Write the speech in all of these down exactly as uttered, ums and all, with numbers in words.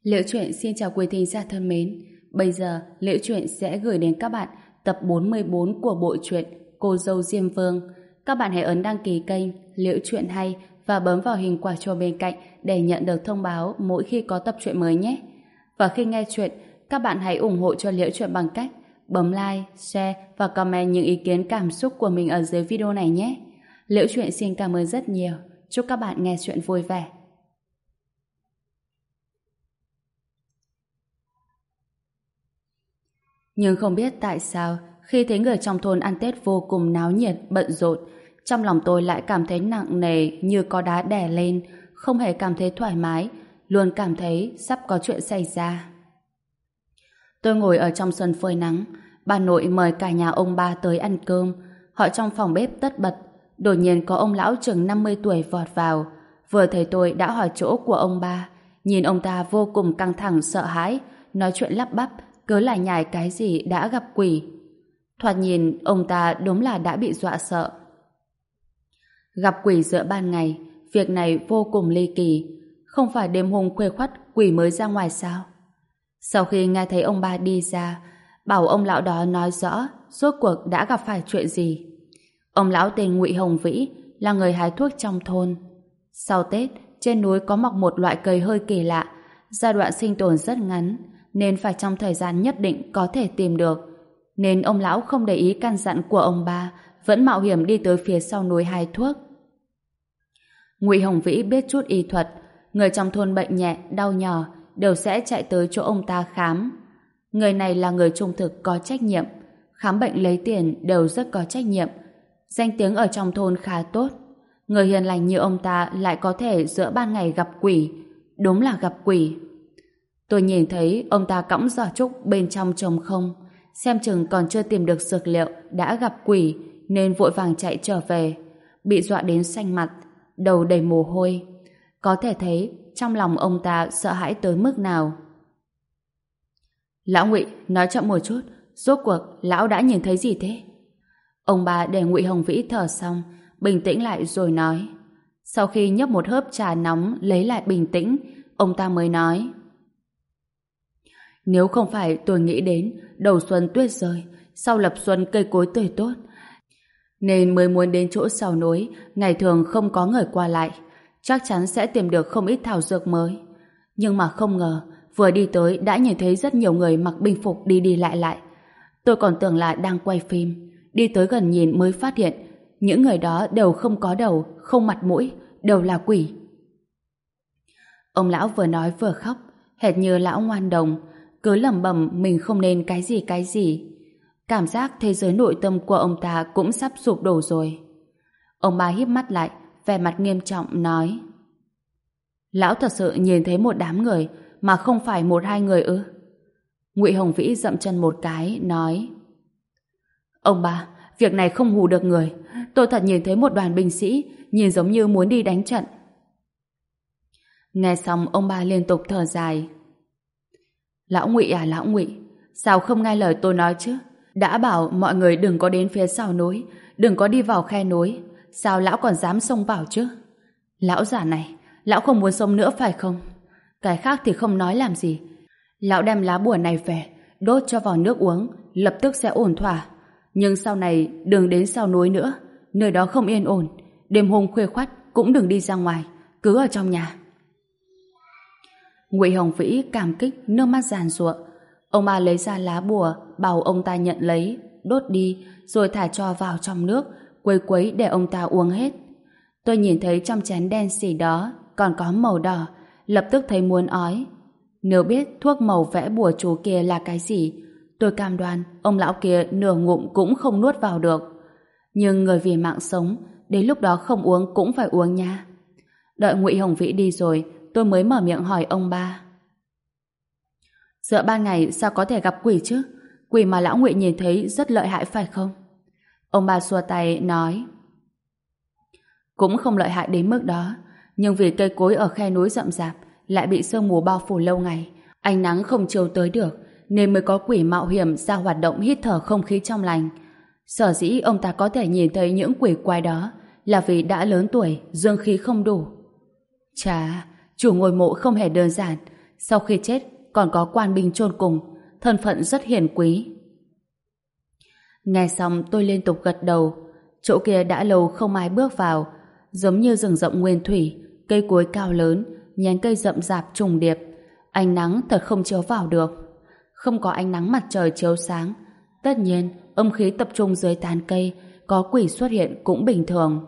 Liễu Chuyện xin chào quý thính giả thân mến. Bây giờ, Liễu Chuyện sẽ gửi đến các bạn tập bốn mươi bốn của bộ truyện Cô dâu Diêm Vương. Các bạn hãy ấn đăng ký kênh Liễu Chuyện Hay và bấm vào hình quả chuông bên cạnh để nhận được thông báo mỗi khi có tập truyện mới nhé. Và khi nghe chuyện, các bạn hãy ủng hộ cho Liễu Chuyện bằng cách bấm like, share và comment những ý kiến cảm xúc của mình ở dưới video này nhé. Liễu Chuyện xin cảm ơn rất nhiều. Chúc các bạn nghe chuyện vui vẻ. Nhưng không biết tại sao, khi thấy người trong thôn ăn Tết vô cùng náo nhiệt, bận rộn, trong lòng tôi lại cảm thấy nặng nề như có đá đè lên, không hề cảm thấy thoải mái, luôn cảm thấy sắp có chuyện xảy ra. Tôi ngồi ở trong sân phơi nắng, bà nội mời cả nhà ông ba tới ăn cơm, họ trong phòng bếp tất bật, đột nhiên có ông lão chừng năm mươi tuổi vọt vào, vừa thấy tôi đã hỏi chỗ của ông ba, nhìn ông ta vô cùng căng thẳng sợ hãi, nói chuyện lắp bắp, cứ lại nhải cái gì đã gặp quỷ. Thoạt nhìn ông ta đúng là đã bị dọa sợ. Gặp quỷ giữa ban ngày, việc này vô cùng ly kỳ. Không phải đêm hôm khuya khoắt quỷ mới ra ngoài sao? Sau khi nghe thấy ông ba đi ra, bảo ông lão đó nói rõ rốt cuộc đã gặp phải chuyện gì. Ông lão tên Ngụy Hồng Vĩ, là người hái thuốc trong thôn. Sau Tết, trên núi có mọc một loại cây hơi kỳ lạ, giai đoạn sinh tồn rất ngắn, nên phải trong thời gian nhất định có thể tìm được. Nên ông lão không để ý căn dặn của ông ba, vẫn mạo hiểm đi tới phía sau núi hái thuốc. Ngụy Hồng Vĩ biết chút y thuật, người trong thôn bệnh nhẹ, đau nhỏ đều sẽ chạy tới chỗ ông ta khám. Người này là người trung thực có trách nhiệm, khám bệnh lấy tiền đều rất có trách nhiệm. Danh tiếng ở trong thôn khá tốt. Người hiền lành như ông ta lại có thể giữa ban ngày gặp quỷ, đúng là gặp quỷ. Tôi nhìn thấy ông ta cõng giỏ trúc bên trong trống không, xem chừng còn chưa tìm được dược liệu đã gặp quỷ nên vội vàng chạy trở về, bị dọa đến xanh mặt, đầu đầy mồ hôi. Có thể thấy trong lòng ông ta sợ hãi tới mức nào. Lão Ngụy, nói chậm một chút, rốt cuộc lão đã nhìn thấy gì thế? Ông bà để Ngụy Hồng Vĩ thở xong, bình tĩnh lại rồi nói. Sau khi nhấp một hớp trà nóng lấy lại bình tĩnh, ông ta mới nói: Nếu không phải tôi nghĩ đến đầu xuân tuyết rơi, sau lập xuân cây cối tươi tốt, nên mới muốn đến chỗ sau núi, ngày thường không có người qua lại, chắc chắn sẽ tìm được không ít thảo dược mới. Nhưng mà không ngờ, vừa đi tới đã nhìn thấy rất nhiều người mặc binh phục đi đi lại lại. Tôi còn tưởng là đang quay phim, đi tới gần nhìn mới phát hiện, những người đó đều không có đầu, không mặt mũi, đều là quỷ. Ông lão vừa nói vừa khóc, hệt như lão ngoan đồng, cứ lẩm bẩm mình không nên cái gì cái gì. Cảm giác thế giới nội tâm của ông ta cũng sắp sụp đổ rồi. Ông ba híp mắt lại, vẻ mặt nghiêm trọng nói: Lão thật sự nhìn thấy một đám người mà không phải một hai người ư? Ngụy Hồng Vĩ dậm chân một cái, nói: Ông ba, việc này không hù được người. Tôi thật nhìn thấy một đoàn binh sĩ, nhìn giống như muốn đi đánh trận. Nghe xong ông ba liên tục thở dài. Lão Ngụy à lão Ngụy, sao không nghe lời tôi nói chứ? Đã bảo mọi người đừng có đến phía sau núi, đừng có đi vào khe núi, sao lão còn dám xông vào chứ? Lão già này, lão không muốn sống nữa phải không? Cái khác thì không nói làm gì. Lão đem lá bùa này về, đốt cho vào nước uống, lập tức sẽ ổn thỏa. Nhưng sau này đừng đến sau núi nữa, nơi đó không yên ổn. Đêm hôm khuya khoắt cũng đừng đi ra ngoài, cứ ở trong nhà. Ngụy Hồng Vĩ cảm kích, nước mắt giàn giụa. Ông ba lấy ra lá bùa, bảo ông ta nhận lấy, đốt đi, rồi thả cho vào trong nước, quấy quấy để ông ta uống hết. Tôi nhìn thấy trong chén đen xì đó còn có màu đỏ, lập tức thấy muốn ói. Nếu biết thuốc màu vẽ bùa chú kia là cái gì, tôi cam đoan ông lão kia nửa ngụm cũng không nuốt vào được. Nhưng người vì mạng sống, đến lúc đó không uống cũng phải uống nha. Đợi Ngụy Hồng Vĩ đi rồi, tôi mới mở miệng hỏi ông ba. Giữa ban ngày sao có thể gặp quỷ chứ? Quỷ mà lão Ngụy nhìn thấy rất lợi hại phải không? Ông ba xua tay nói: Cũng không lợi hại đến mức đó, nhưng vì cây cối ở khe núi rậm rạp lại bị sương mù bao phủ lâu ngày, ánh nắng không chiếu tới được, nên mới có quỷ mạo hiểm ra hoạt động hít thở không khí trong lành. Sở dĩ ông ta có thể nhìn thấy những quỷ quái đó là vì đã lớn tuổi, dương khí không đủ. Chà, chủ ngôi mộ không hề đơn giản, sau khi chết còn có quan binh chôn cùng, thân phận rất hiển quý. Nghe xong tôi liên tục gật đầu. Chỗ kia đã lâu không ai bước vào, giống như rừng rộng nguyên thủy, cây cối cao lớn, nhánh cây rậm rạp trùng điệp, ánh nắng thật không chiếu vào được. Không có ánh nắng mặt trời chiếu sáng, tất nhiên âm khí tập trung dưới tán cây, có quỷ xuất hiện cũng bình thường.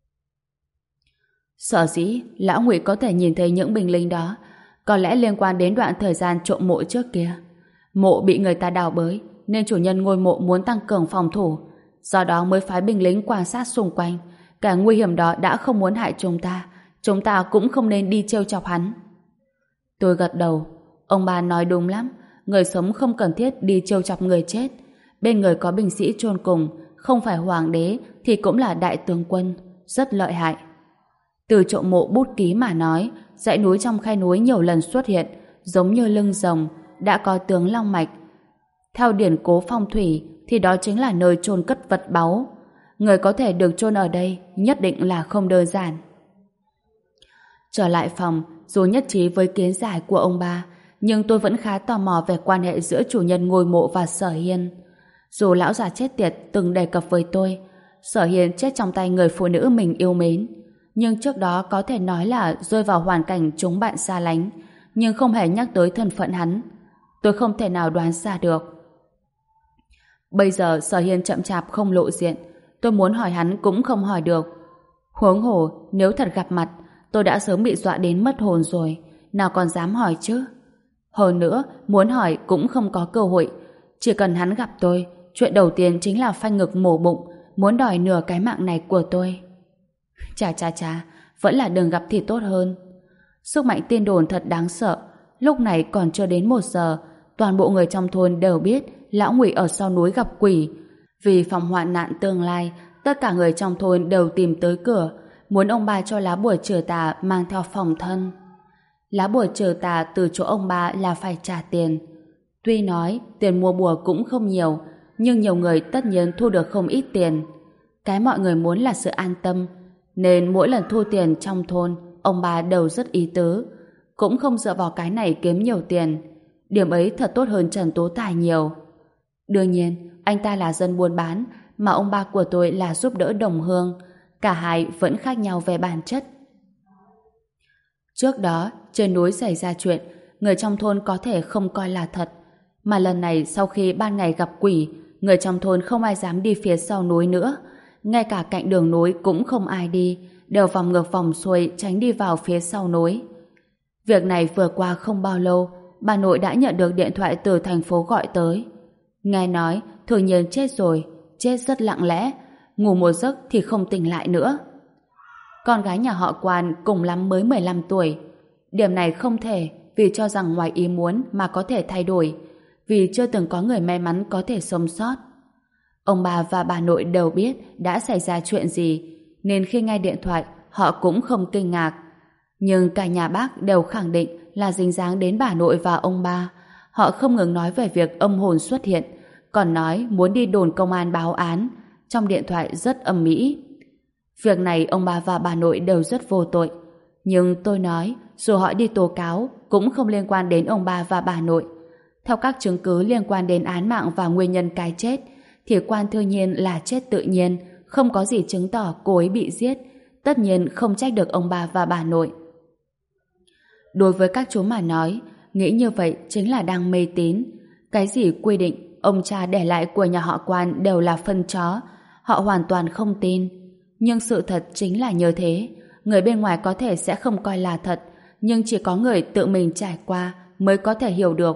Sở dĩ lão Ngụy có thể nhìn thấy những binh lính đó, có lẽ liên quan đến đoạn thời gian trộm mộ trước kia. Mộ bị người ta đào bới, nên chủ nhân ngôi mộ muốn tăng cường phòng thủ, do đó mới phái binh lính quan sát xung quanh. Cả nguy hiểm đó đã không muốn hại chúng ta, chúng ta cũng không nên đi trêu chọc hắn. Tôi gật đầu. Ông bà nói đúng lắm, người sống không cần thiết đi trêu chọc người chết. Bên người có binh sĩ chôn cùng, không phải hoàng đế thì cũng là đại tướng quân, rất lợi hại. Từ trộm mộ bút ký mà nói, dãy núi trong khe núi nhiều lần xuất hiện, giống như lưng rồng, đã có tướng long mạch. Theo điển cố phong thủy thì đó chính là nơi chôn cất vật báu. Người có thể được chôn ở đây nhất định là không đơn giản. Trở lại phòng, dù nhất trí với kiến giải của ông ba, nhưng tôi vẫn khá tò mò về quan hệ giữa chủ nhân ngôi mộ và Sở Hiên. Dù lão già chết tiệt từng đề cập với tôi, Sở Hiên chết trong tay người phụ nữ mình yêu mến, nhưng trước đó có thể nói là rơi vào hoàn cảnh chúng bạn xa lánh, nhưng không hề nhắc tới thân phận hắn. Tôi không thể nào đoán ra được. Bây giờ Sở Hiên chậm chạp không lộ diện, tôi muốn hỏi hắn cũng không hỏi được. Huống hồ, nếu thật gặp mặt, tôi đã sớm bị dọa đến mất hồn rồi, nào còn dám hỏi chứ. Hơn nữa, muốn hỏi cũng không có cơ hội. Chỉ cần hắn gặp tôi, chuyện đầu tiên chính là phanh ngực mổ bụng, muốn đòi nửa cái mạng này của tôi. Chà chà chà, vẫn là đừng gặp thì tốt hơn. Sức mạnh tin đồn thật đáng sợ. Lúc này còn chưa đến một giờ, toàn bộ người trong thôn đều biết lão Ngụy ở sau núi gặp quỷ. Vì phòng hoạn nạn tương lai, tất cả người trong thôn đều tìm tới cửa, muốn ông ba cho lá bùa trừ tà mang theo phòng thân. Lá bùa trừ tà từ chỗ ông ba là phải trả tiền. Tuy nói tiền mua bùa cũng không nhiều, nhưng nhiều người tất nhiên thu được không ít tiền. Cái mọi người muốn là sự an tâm, nên mỗi lần thu tiền trong thôn, ông bà đều rất ý tứ, cũng không dựa vào cái này kiếm nhiều tiền. Điểm ấy thật tốt hơn Trần Tố Tài nhiều. Đương nhiên, anh ta là dân buôn bán, mà ông ba của tôi là giúp đỡ đồng hương. Cả hai vẫn khác nhau về bản chất. Trước đó, trên núi xảy ra chuyện, người trong thôn có thể không coi là thật. Mà lần này sau khi ban ngày gặp quỷ, người trong thôn không ai dám đi phía sau núi nữa. Ngay cả cạnh đường núi cũng không ai đi, đều vòng ngược vòng xuôi tránh đi vào phía sau núi. Việc này vừa qua không bao lâu, bà nội đã nhận được điện thoại từ thành phố gọi tới. Nghe nói Thường Nhiên chết rồi, chết rất lặng lẽ, ngủ một giấc thì không tỉnh lại nữa. Con gái nhà họ Quan cùng lắm mới mười lăm tuổi. Điểm này không thể, vì cho rằng ngoài ý muốn mà có thể thay đổi, vì chưa từng có người may mắn có thể sống sót. Ông bà và bà nội đều biết đã xảy ra chuyện gì, nên khi nghe điện thoại họ cũng không kinh ngạc. Nhưng cả nhà bác đều khẳng định là dính dáng đến bà nội và ông ba. Họ không ngừng nói về việc âm hồn xuất hiện, còn nói muốn đi đồn công an báo án. Trong điện thoại rất âm mỹ. Việc này ông bà và bà nội đều rất vô tội. Nhưng tôi nói, dù họ đi tố cáo cũng không liên quan đến ông bà và bà nội. Theo các chứng cứ liên quan đến án mạng và nguyên nhân cái chết, thì Quan Thư Nhiên là chết tự nhiên, không có gì chứng tỏ cô ấy bị giết. Tất nhiên không trách được ông bà và bà nội. Đối với các chú mà nói, nghĩ như vậy chính là đang mê tín. Cái gì quy định ông cha để lại của nhà họ Quan đều là phân chó, họ hoàn toàn không tin. Nhưng sự thật chính là như thế. Người bên ngoài có thể sẽ không coi là thật, nhưng chỉ có người tự mình trải qua mới có thể hiểu được.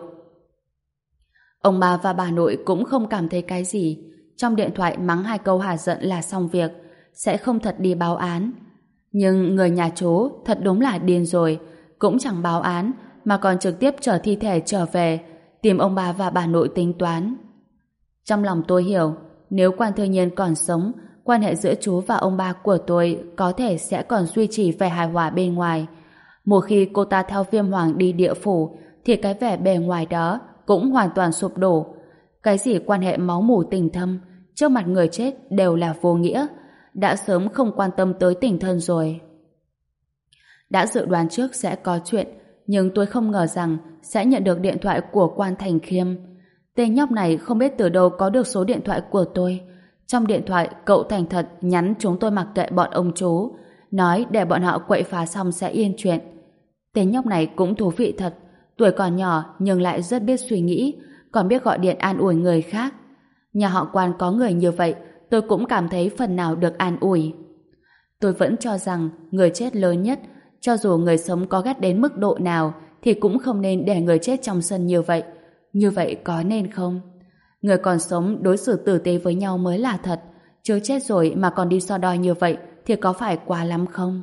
Ông bà và bà nội cũng không cảm thấy cái gì. Trong điện thoại mắng hai câu hả giận là xong việc, sẽ không thật đi báo án. Nhưng người nhà chú thật đúng là điên rồi, cũng chẳng báo án mà còn trực tiếp chở thi thể trở về, tìm ông bà và bà nội tính toán. Trong lòng tôi hiểu, nếu Quan Thư Nhiên còn sống, quan hệ giữa chú và ông bà của tôi có thể sẽ còn duy trì vẻ hài hòa bên ngoài. Một khi cô ta theo Viêm Hoàng đi địa phủ, thì cái vẻ bề ngoài đó cũng hoàn toàn sụp đổ. Cái gì quan hệ máu mủ tình thâm, trước mặt người chết đều là vô nghĩa, đã sớm không quan tâm tới tình thân rồi. Đã dự đoán trước sẽ có chuyện, nhưng tôi không ngờ rằng sẽ nhận được điện thoại của Quan Thành Khiêm. Tên nhóc này không biết từ đâu có được số điện thoại của tôi. Trong điện thoại, cậu thành thật nhắn chúng tôi mặc kệ bọn ông chú, nói để bọn họ quậy phá xong sẽ yên chuyện. Tên nhóc này cũng thú vị thật, tuổi còn nhỏ nhưng lại rất biết suy nghĩ, còn biết gọi điện an ủi người khác. Nhà họ Quan có người như vậy, tôi cũng cảm thấy phần nào được an ủi. Tôi vẫn cho rằng người chết lớn nhất, cho dù người sống có ghét đến mức độ nào thì cũng không nên để người chết trong sân như vậy. Như vậy có nên không? Người còn sống đối xử tử tế với nhau mới là thật, chứ chết rồi mà còn đi so đo như vậy thì có phải quá lắm không?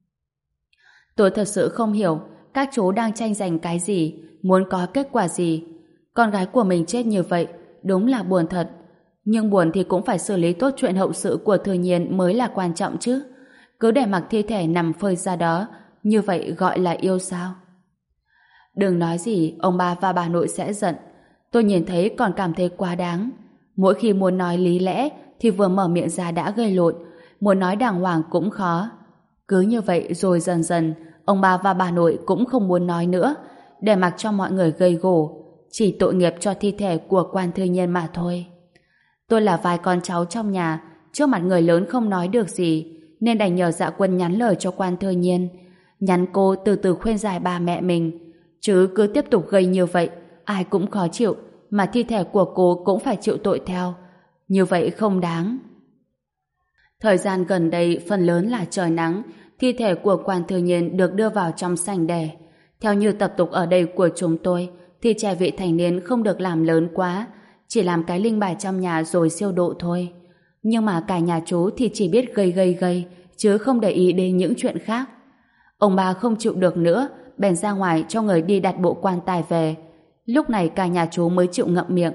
Tôi thật sự không hiểu các chú đang tranh giành cái gì, muốn có kết quả gì. Con gái của mình chết như vậy, đúng là buồn thật. Nhưng buồn thì cũng phải xử lý tốt chuyện hậu sự của Thư Nhiên mới là quan trọng chứ. Cứ để mặc thi thể nằm phơi ra đó, như vậy gọi là yêu sao? Đừng nói gì, ông bà và bà nội sẽ giận. Tôi nhìn thấy còn cảm thấy quá đáng. Mỗi khi muốn nói lý lẽ thì vừa mở miệng ra đã gây lộn, muốn nói đàng hoàng cũng khó. Cứ như vậy rồi dần dần, ông bà và bà nội cũng không muốn nói nữa, để mặc cho mọi người gây gổ. Chỉ tội nghiệp cho thi thể của Quan Thư Nhiên mà thôi. Tôi là vài con cháu trong nhà, trước mặt người lớn không nói được gì, nên đành nhờ Dạ Quân nhắn lời cho Quan Thư Nhiên, nhắn cô từ từ khuyên giải ba mẹ mình. Chứ cứ tiếp tục gây như vậy, ai cũng khó chịu, mà thi thể của cô cũng phải chịu tội theo. Như vậy không đáng. Thời gian gần đây phần lớn là trời nắng, thi thể của Quan Thư Nhiên được đưa vào trong sảnh để. Theo như tập tục ở đây của chúng tôi, thì trẻ vị thành niên không được làm lớn quá, chỉ làm cái linh bài trong nhà rồi siêu độ thôi. Nhưng mà cả nhà chú thì chỉ biết gây gây gây, chứ không để ý đến những chuyện khác. Ông bà không chịu được nữa, bèn ra ngoài cho người đi đặt bộ quan tài về. Lúc này cả nhà chú mới chịu ngậm miệng.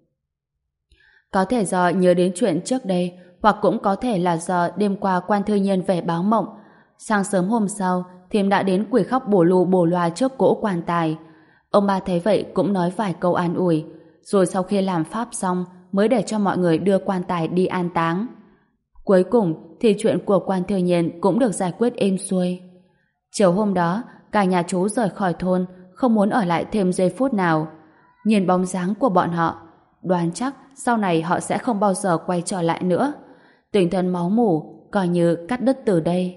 Có thể do nhớ đến chuyện trước đây, hoặc cũng có thể là do đêm qua Quan Thư Nhiên về báo mộng. Sáng sớm hôm sau, Thiêm đã đến quỳ khóc bổ lù bổ loa trước cỗ quan tài. Ông bà thấy vậy cũng nói vài câu an ủi, rồi sau khi làm pháp xong mới để cho mọi người đưa quan tài đi an táng. Cuối cùng thì chuyện của Quan Thư Nhiên cũng được giải quyết êm xuôi. Chiều hôm đó, cả nhà chú rời khỏi thôn, không muốn ở lại thêm giây phút nào. Nhìn bóng dáng của bọn họ, đoán chắc sau này họ sẽ không bao giờ quay trở lại nữa. Tình thân máu mủ coi như cắt đứt từ đây.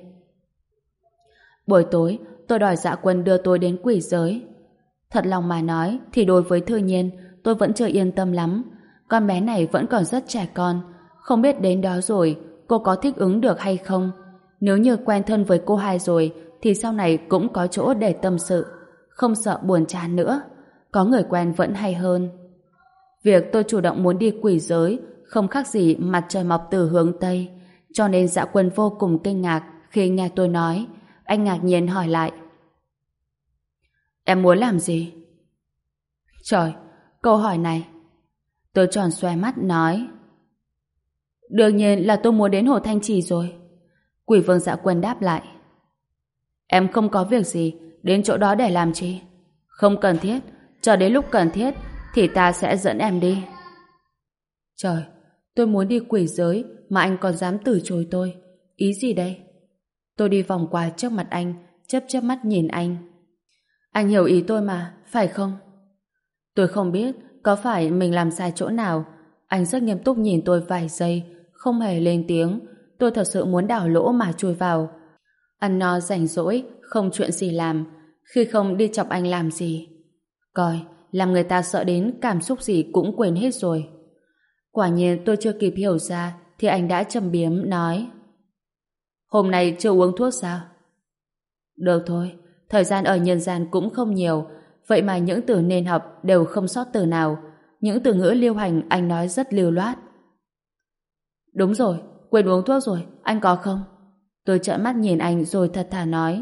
Buổi tối, tôi đòi Dạ Quân đưa tôi đến quỷ giới. Thật lòng mà nói thì đối với Thư Nhiên, tôi vẫn chưa yên tâm lắm. Con bé này vẫn còn rất trẻ con, không biết đến đó rồi cô có thích ứng được hay không. Nếu như quen thân với cô hai rồi thì sau này cũng có chỗ để tâm sự, không sợ buồn chán nữa. Có người quen vẫn hay hơn. Việc tôi chủ động muốn đi quỷ giới không khác gì mặt trời mọc từ hướng Tây, cho nên Dạ Quân vô cùng kinh ngạc khi nghe tôi nói. Anh ngạc nhiên hỏi lại: Em muốn làm gì? Trời, câu hỏi này. Tôi tròn xoe mắt nói: Đương nhiên là tôi muốn đến Hồ Thanh Trì rồi. Quỷ vương Dạ Quân đáp lại: Em không có việc gì, đến chỗ đó để làm chi? Không cần thiết, chờ đến lúc cần thiết thì ta sẽ dẫn em đi. Trời, tôi muốn đi quỷ giới mà anh còn dám từ chối tôi. Ý gì đây? Tôi đi vòng qua trước mặt anh, chớp chớp mắt nhìn anh. Anh hiểu ý tôi mà, phải không? Tôi không biết có phải mình làm sai chỗ nào. Anh rất nghiêm túc nhìn tôi vài giây, không hề lên tiếng. Tôi thật sự muốn đào lỗ mà chui vào. Ăn no rảnh rỗi, không chuyện gì làm, khi không đi chọc anh làm gì. Coi, làm người ta sợ đến cảm xúc gì cũng quên hết rồi. Quả nhiên tôi chưa kịp hiểu ra thì anh đã châm biếm nói: Hôm nay chưa uống thuốc sao? Được thôi, thời gian ở nhân gian cũng không nhiều, vậy mà những từ nên học đều không sót từ nào. Những từ ngữ lưu hành anh nói rất lưu loát. Đúng rồi, quên uống thuốc rồi, anh có không? Tôi trợn mắt nhìn anh rồi thật thà nói: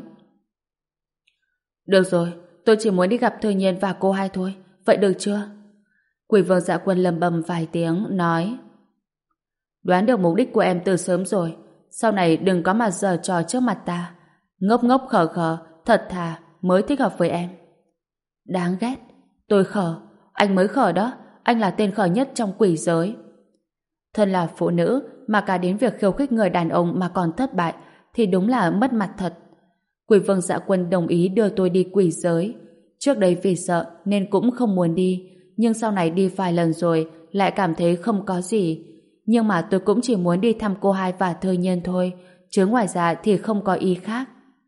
Được rồi, tôi chỉ muốn đi gặp Thư Nhiên và cô hai thôi, vậy được chưa? Quỷ vương Dạ Quân lầm bầm vài tiếng nói: Đoán được mục đích của em từ sớm rồi, sau này đừng có mà giở trò trước mặt ta. Ngốc ngốc khờ khờ, thật thà mới thích hợp với em. Đáng ghét, tôi khờ, anh mới khờ đó, anh là tên khờ nhất trong quỷ giới. Thân là phụ nữ mà cả đến việc khiêu khích người đàn ông mà còn thất bại thì đúng là mất mặt thật. Quỷ Vương Dạ Quân đồng ý đưa tôi đi quỷ giới. Trước đây vì sợ nên cũng không muốn đi, nhưng sau này đi vài lần rồi lại cảm thấy không có gì. Nhưng mà tôi cũng chỉ muốn đi thăm cô hai và Thư Nhiên thôi, chứ ngoài ra thì không có ý khác.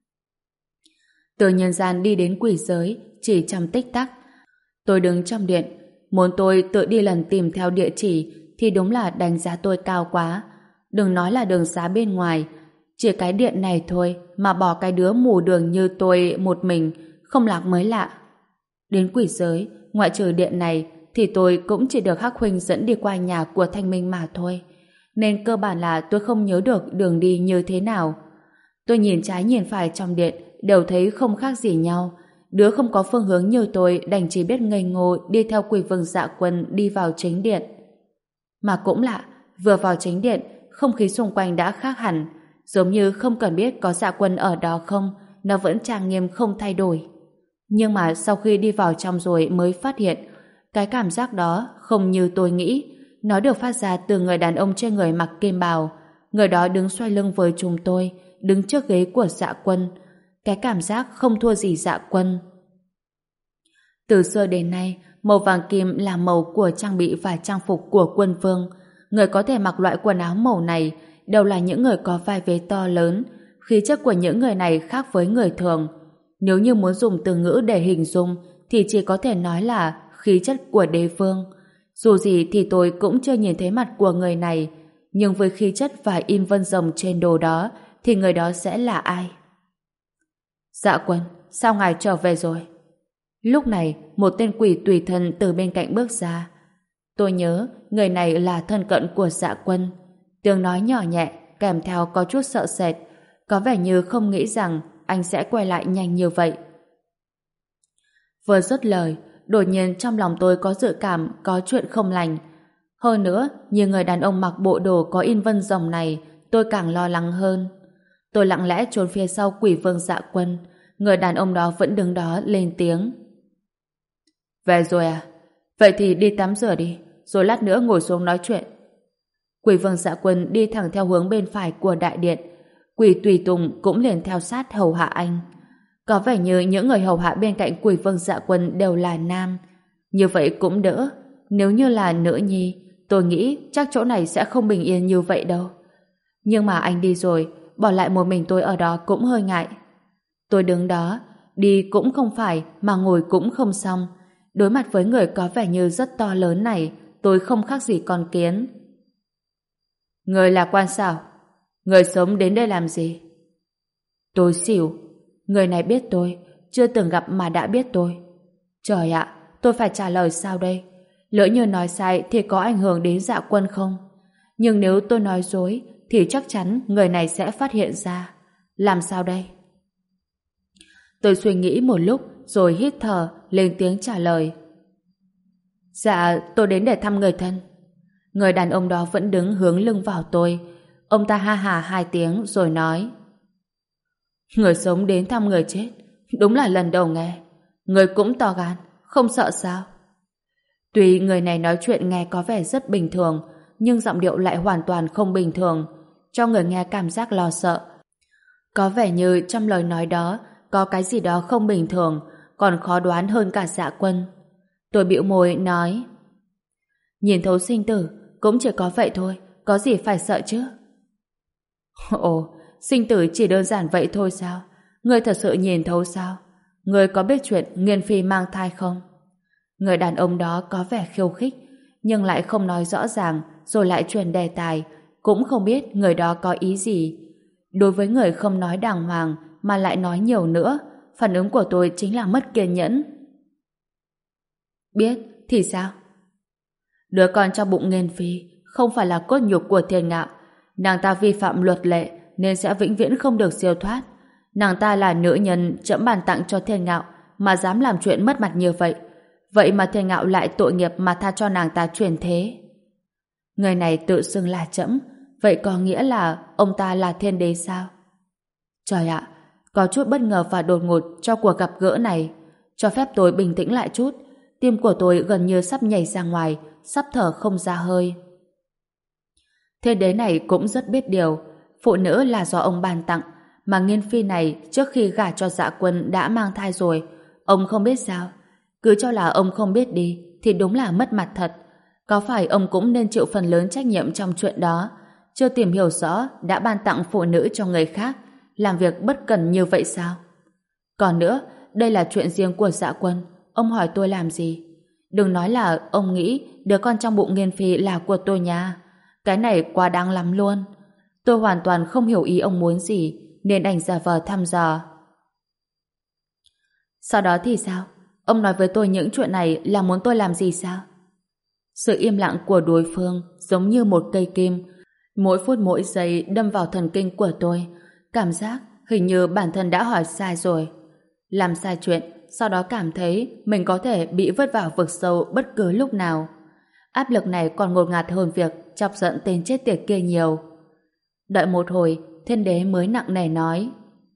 Từ nhân gian đi đến quỷ giới chỉ trong tích tắc. Tôi đứng trong điện, muốn tôi tự đi lần tìm theo địa chỉ thì đúng là đánh giá tôi cao quá. Đừng nói là đường xá bên ngoài, chỉ cái điện này thôi mà bỏ cái đứa mù đường như tôi một mình không lạc mới lạ. Đến quỷ giới, ngoại trừ điện này thì tôi cũng chỉ được Hắc Huynh dẫn đi qua nhà của Thanh Minh mà thôi, nên cơ bản là tôi không nhớ được đường đi như thế nào. Tôi nhìn trái nhìn phải trong điện đều thấy không khác gì nhau. Đứa không có phương hướng như tôi đành chỉ biết ngây ngô đi theo Quỷ Vương Dạ Quân đi vào chính điện. Mà cũng lạ, vừa vào chính điện, không khí xung quanh đã khác hẳn, giống như không cần biết có Dạ Quân ở đó không, nó vẫn trang nghiêm không thay đổi. Nhưng mà sau khi đi vào trong rồi mới phát hiện, cái cảm giác đó không như tôi nghĩ. Nó được phát ra từ người đàn ông trên người mặc kim bào. Người đó đứng xoay lưng với chúng tôi, đứng trước ghế của Dạ Quân. Cái cảm giác không thua gì Dạ Quân. Từ xưa đến nay, màu vàng kim là màu của trang bị và trang phục của quân vương. Người có thể mặc loại quần áo màu này đều là những người có vai vế to lớn. Khí chất của những người này khác với người thường. Nếu như muốn dùng từ ngữ để hình dung thì chỉ có thể nói là khí chất của đế vương. Dù gì thì tôi cũng chưa nhìn thấy mặt của người này, nhưng với khí chất và in vân rồng trên đồ đó thì người đó sẽ là ai? Dạ Quân, sao ngài trở về rồi? Lúc này, một tên quỷ tùy thân từ bên cạnh bước ra. Tôi nhớ người này là thân cận của Dạ Quân. Tiếng nói nhỏ nhẹ, kèm theo có chút sợ sệt, có vẻ như không nghĩ rằng anh sẽ quay lại nhanh như vậy. Vừa dứt lời, đột nhiên trong lòng tôi có dự cảm có chuyện không lành. Hơn nữa, như người đàn ông mặc bộ đồ có in vân rồng này, tôi càng lo lắng hơn. Tôi lặng lẽ trốn phía sau Quỷ Vương Dạ Quân. Người đàn ông đó vẫn đứng đó lên tiếng. Về rồi à? Vậy thì đi tắm rửa đi, rồi lát nữa ngồi xuống nói chuyện. Quỷ Vương Dạ Quân đi thẳng theo hướng bên phải của đại điện. Quỷ tùy tùng cũng liền theo sát hầu hạ anh. Có vẻ như những người hầu hạ bên cạnh Quỷ Vương Dạ Quân đều là nam. Như vậy cũng đỡ. Nếu như là nữ nhi, tôi nghĩ chắc chỗ này sẽ không bình yên như vậy đâu. Nhưng mà anh đi rồi, bỏ lại một mình tôi ở đó cũng hơi ngại. Tôi đứng đó, đi cũng không phải mà ngồi cũng không xong. Đối mặt với người có vẻ như rất to lớn này, tôi không khác gì con kiến. Người là quan sao? Người sống đến đây làm gì? Tôi xỉu. Người này biết tôi, chưa từng gặp mà đã biết tôi. Trời ạ, tôi phải trả lời sao đây? Lỡ như nói sai thì có ảnh hưởng đến Dạ Quân không? Nhưng nếu tôi nói dối thì chắc chắn người này sẽ phát hiện ra. Làm sao đây? Tôi suy nghĩ một lúc rồi hít thở, lên tiếng trả lời. Dạ, tôi đến để thăm người thân. Người đàn ông đó vẫn đứng hướng lưng vào tôi. Ông ta ha hà hai tiếng rồi nói. Người sống đến thăm người chết, đúng là lần đầu nghe. Người cũng to gan, không sợ sao? Tuy người này nói chuyện nghe có vẻ rất bình thường, nhưng giọng điệu lại hoàn toàn không bình thường, cho người nghe cảm giác lo sợ. Có vẻ như trong lời nói đó có cái gì đó không bình thường, còn khó đoán hơn cả Dạ Quân. Tôi bĩu môi nói. Nhìn thấu sinh tử, cũng chỉ có vậy thôi, có gì phải sợ chứ? Ồ, sinh tử chỉ đơn giản vậy thôi sao? Ngươi thật sự nhìn thấu sao? Ngươi có biết chuyện Nghiên Phi mang thai không? Người đàn ông đó có vẻ khiêu khích, nhưng lại không nói rõ ràng, rồi lại chuyển đề tài, cũng không biết người đó có ý gì. Đối với người không nói đàng hoàng mà lại nói nhiều nữa, phản ứng của tôi chính là mất kiên nhẫn. Biết thì sao? Đứa con trong bụng Nghiên Phi không phải là cốt nhục của Thiên Ngạo. Nàng ta vi phạm luật lệ nên sẽ vĩnh viễn không được siêu thoát. Nàng ta là nữ nhân trẫm ban tặng cho Thiên Ngạo mà dám làm chuyện mất mặt như vậy. Vậy mà Thiên Ngạo lại tội nghiệp mà tha cho nàng ta chuyển thế. Người này tự xưng là trẫm, vậy có nghĩa là ông ta là thiên đế sao? Trời ạ, có chút bất ngờ và đột ngột cho cuộc gặp gỡ này. Cho phép tôi bình tĩnh lại chút. Tim của tôi gần như sắp nhảy ra ngoài, sắp thở không ra hơi. Thiên đế này cũng rất biết điều. Phụ nữ là do ông ban tặng, Mà Nghiên Phi này trước khi gả cho Dạ Quân đã mang thai rồi. Ông không biết sao? Cứ cho là ông không biết đi thì đúng là mất mặt thật. Có phải ông cũng nên chịu phần lớn trách nhiệm trong chuyện đó? Chưa tìm hiểu rõ đã ban tặng phụ nữ cho người khác, làm việc bất cần như vậy sao? Còn nữa, đây là chuyện riêng của Dạ Quân, ông hỏi tôi làm gì? Đừng nói là ông nghĩ đứa con trong bụng Nghiên Phi là của tôi nha. Cái này quá đáng lắm luôn. Tôi hoàn toàn không hiểu ý ông muốn gì, nên đành giả vờ thăm dò. Sau đó thì sao? Ông nói với tôi những chuyện này là muốn tôi làm gì sao? Sự im lặng của đối phương giống như một cây kim, mỗi phút mỗi giây đâm vào thần kinh của tôi. Cảm giác hình như bản thân đã hỏi sai rồi. Làm sai chuyện, sau đó cảm thấy mình có thể bị vứt vào vực sâu bất cứ lúc nào. Áp lực này còn ngột ngạt hơn việc chọc giận tên chết tiệt kia nhiều. Đợi một hồi, Thiên Đế mới nặng nề nói: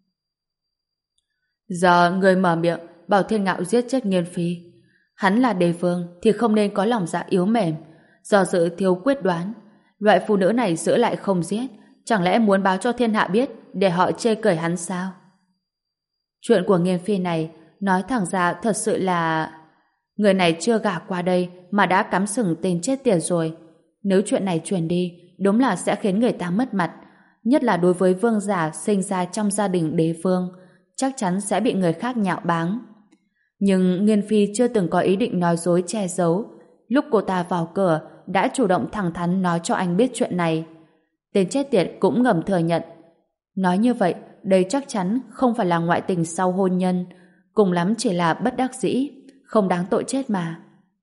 Giờ người mở miệng bảo Thiên Ngạo giết chết Nghiên Phi. Hắn là đế vương thì không nên có lòng dạ yếu mềm, do dự thiếu quyết đoán. Loại phụ nữ này giữ lại không giết, chẳng lẽ muốn báo cho thiên hạ biết để họ chê cười hắn sao? Chuyện của Nghiên Phi này nói thẳng ra thật sự là... Người này chưa gả qua đây mà đã cắm sừng tên chết tiệt rồi. Nếu chuyện này truyền đi, đúng là sẽ khiến người ta mất mặt. Nhất là đối với vương giả sinh ra trong gia đình đế vương, chắc chắn sẽ bị người khác nhạo báng. Nhưng Nghiên Phi chưa từng có ý định nói dối che giấu. Lúc cô ta vào cửa đã chủ động thẳng thắn nói cho anh biết chuyện này. Tên chết tiệt cũng ngầm thừa nhận. Nói như vậy, đây chắc chắn không phải là ngoại tình sau hôn nhân, cùng lắm chỉ là bất đắc dĩ, không đáng tội chết mà.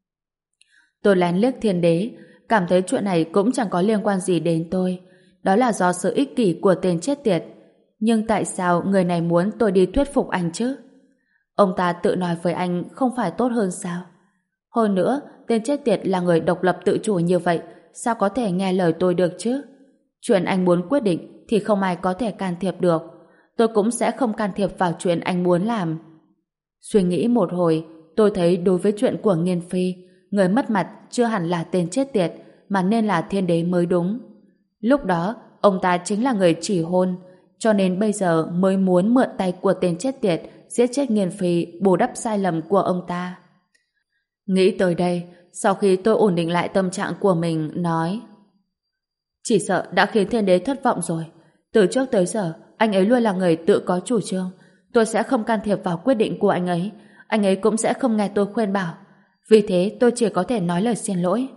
Tôi lén liếc Thiên Đế, cảm thấy chuyện này cũng chẳng có liên quan gì đến tôi. Đó là do sự ích kỷ của tên chết tiệt. Nhưng tại sao người này muốn tôi đi thuyết phục anh chứ? Ông ta tự nói với anh không phải tốt hơn sao? Hơn nữa, tên chết tiệt là người độc lập tự chủ như vậy, sao có thể nghe lời tôi được chứ? Chuyện anh muốn quyết định thì không ai có thể can thiệp được. Tôi cũng sẽ không can thiệp vào chuyện anh muốn làm. Suy nghĩ một hồi, tôi thấy đối với chuyện của Nghiên Phi, người mất mặt chưa hẳn là tên chết tiệt, mà nên là Thiên Đế mới đúng. Lúc đó, ông ta chính là người chỉ hôn, cho nên bây giờ mới muốn mượn tay của tên chết tiệt giết chết Nghiên Phi bù đắp sai lầm của ông ta. Nghĩ tới đây, sau khi tôi ổn định lại tâm trạng của mình, nói: Chỉ sợ đã khiến Thiên Đế thất vọng rồi. Từ trước tới giờ, anh ấy luôn là người tự có chủ trương. Tôi sẽ không can thiệp vào quyết định của anh ấy. Anh ấy cũng sẽ không nghe tôi khuyên bảo. Vì thế tôi chỉ có thể nói lời xin lỗi.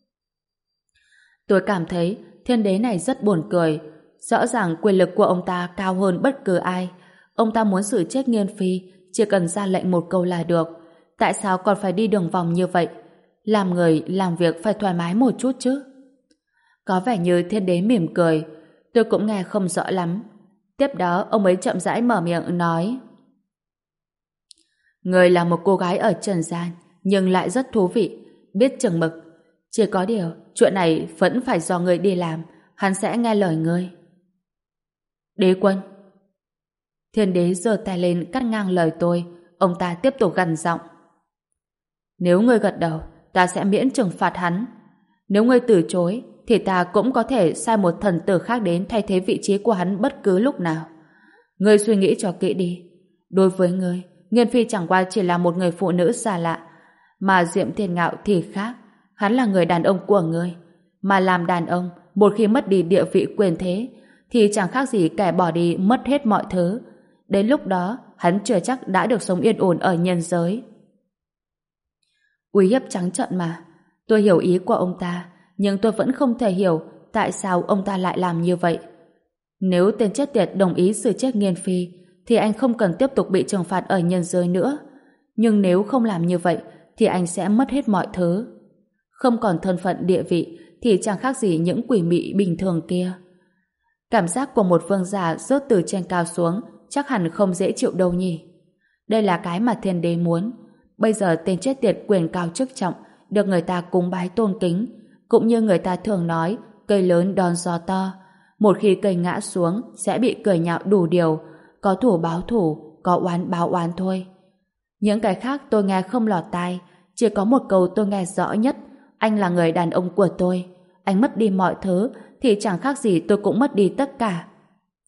Tôi cảm thấy Thiên Đế này rất buồn cười. Rõ ràng quyền lực của ông ta cao hơn bất cứ ai. Ông ta muốn xử chết Nghiên Phi, chỉ cần ra lệnh một câu là được. Tại sao còn phải đi đường vòng như vậy? Làm người, làm việc phải thoải mái một chút chứ. Có vẻ như Thiên Đế mỉm cười. Tôi cũng nghe không rõ lắm. Tiếp đó ông ấy chậm rãi mở miệng nói: Người là một cô gái ở trần gian, nhưng lại rất thú vị, biết chừng mực. Chỉ có điều, chuyện này vẫn phải do người đi làm, hắn sẽ nghe lời ngươi. Đế quân. Thiên Đế giơ tay lên cắt ngang lời tôi. Ông ta tiếp tục gằn giọng: Nếu ngươi gật đầu, ta sẽ miễn trừng phạt hắn. Nếu ngươi từ chối, thì ta cũng có thể sai một thần tử khác đến thay thế vị trí của hắn bất cứ lúc nào. Ngươi suy nghĩ cho kỹ đi. Đối với ngươi, Nghiên Phi chẳng qua chỉ là một người phụ nữ xa lạ, mà Diệm Thiên Ngạo thì khác. Hắn là người đàn ông của ngươi. Mà làm đàn ông, một khi mất đi địa vị quyền thế, thì chẳng khác gì kẻ bỏ đi mất hết mọi thứ. Đến lúc đó, hắn chưa chắc đã được sống yên ổn ở nhân giới. Uy hiếp trắng trợn mà. Tôi hiểu ý của ông ta, nhưng tôi vẫn không thể hiểu tại sao ông ta lại làm như vậy. Nếu tên chết tiệt đồng ý xử chết Nghiên Phi, thì anh không cần tiếp tục bị trừng phạt ở nhân giới nữa. Nhưng nếu không làm như vậy, thì anh sẽ mất hết mọi thứ. Không còn thân phận địa vị, thì chẳng khác gì những quỷ mị bình thường kia. Cảm giác của một vương giả rớt từ trên cao xuống chắc hẳn không dễ chịu đâu nhỉ. Đây là cái mà Thiên Đế muốn. Bây giờ tên chết tiệt quyền cao chức trọng, được người ta cúng bái tôn kính, cũng như người ta thường nói, cây lớn đón gió to. Một khi cây ngã xuống sẽ bị cười nhạo đủ điều, có thủ báo thủ, có oán báo oán thôi. Những cái khác tôi nghe không lọt tai, chỉ có một câu tôi nghe rõ nhất: anh là người đàn ông của tôi. Anh mất đi mọi thứ thì chẳng khác gì tôi cũng mất đi tất cả.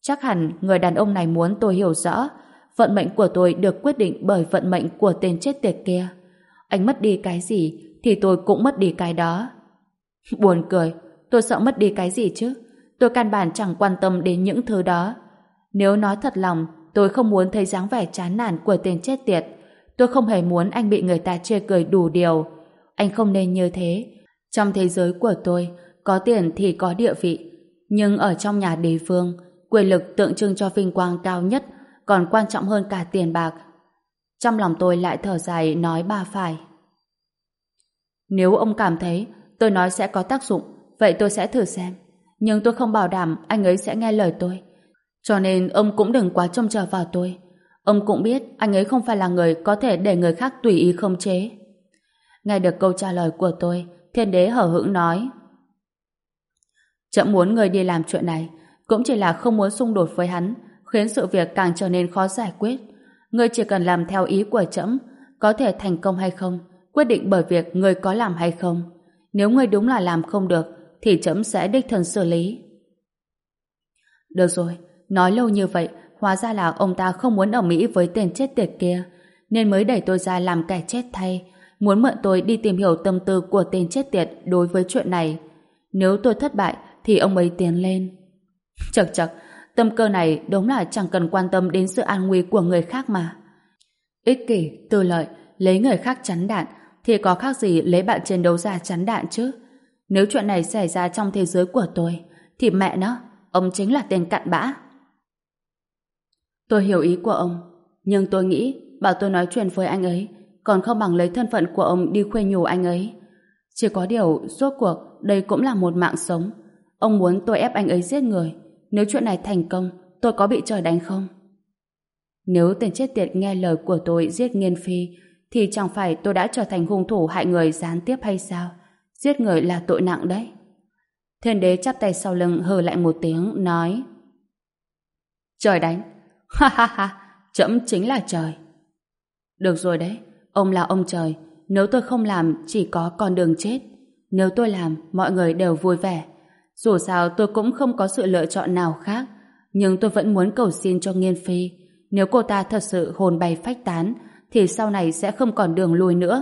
Chắc hẳn người đàn ông này muốn tôi hiểu rõ vận mệnh của tôi được quyết định bởi vận mệnh của tên chết tiệt kia. Anh mất đi cái gì thì tôi cũng mất đi cái đó. Buồn cười, tôi sợ mất đi cái gì chứ? Tôi căn bản chẳng quan tâm đến những thứ đó. Nếu nói thật lòng, tôi không muốn thấy dáng vẻ chán nản của tên chết tiệt. Tôi không hề muốn anh bị người ta chê cười đủ điều. Anh không nên như thế. Trong thế giới của tôi, có tiền thì có địa vị. Nhưng ở trong nhà đế vương, quyền lực tượng trưng cho vinh quang cao nhất còn quan trọng hơn cả tiền bạc. Trong lòng tôi lại thở dài nói ba phải. Nếu ông cảm thấy tôi nói sẽ có tác dụng, vậy tôi sẽ thử xem. Nhưng tôi không bảo đảm anh ấy sẽ nghe lời tôi. Cho nên ông cũng đừng quá trông chờ vào tôi. Ông cũng biết anh ấy không phải là người có thể để người khác tùy ý khống chế. Nghe được câu trả lời của tôi, Thiên Đế hở hững nói: Trẫm muốn người đi làm chuyện này cũng chỉ là không muốn xung đột với hắn, khiến sự việc càng trở nên khó giải quyết. Ngươi chỉ cần làm theo ý của trẫm, có thể thành công hay không quyết định bởi việc ngươi có làm hay không. Nếu ngươi đúng là làm không được thì trẫm sẽ đích thân xử lý. Được rồi, nói lâu như vậy, hóa ra là ông ta không muốn ở Mỹ với tên chết tiệt kia, nên mới đẩy tôi ra làm kẻ chết thay, muốn mượn tôi đi tìm hiểu tâm tư của tên chết tiệt đối với chuyện này. Nếu tôi thất bại thì ông ấy tiến lên. Chật chật, tâm cơ này đúng là chẳng cần quan tâm đến sự an nguy của người khác mà. Ích kỷ, tư lợi, lấy người khác chắn đạn thì có khác gì lấy bạn chiến đấu ra chắn đạn chứ. Nếu chuyện này xảy ra trong thế giới của tôi thì mẹ nó, ông chính là tên cặn bã. Tôi hiểu ý của ông, nhưng tôi nghĩ bảo tôi nói chuyện với anh ấy còn không bằng lấy thân phận của ông đi khuê nhủ anh ấy. Chỉ có điều, rốt cuộc đây cũng là một mạng sống. Ông muốn tôi ép anh ấy giết người. Nếu chuyện này thành công, tôi có bị trời đánh không? Nếu tên chết tiệt nghe lời của tôi giết Nghiên Phi, thì chẳng phải tôi đã trở thành hung thủ hại người gián tiếp hay sao? Giết người là tội nặng đấy. Thiên Đế chắp tay sau lưng hừ lại một tiếng, nói: Trời đánh? Ha ha ha, trẫm chính là trời. Được rồi đấy, ông là ông trời. Nếu tôi không làm, chỉ có con đường chết. Nếu tôi làm, mọi người đều vui vẻ. Dù sao tôi cũng không có sự lựa chọn nào khác. Nhưng tôi vẫn muốn cầu xin cho Nghiên Phi. Nếu cô ta thật sự hồn bay phách tán, thì sau này sẽ không còn đường lui nữa.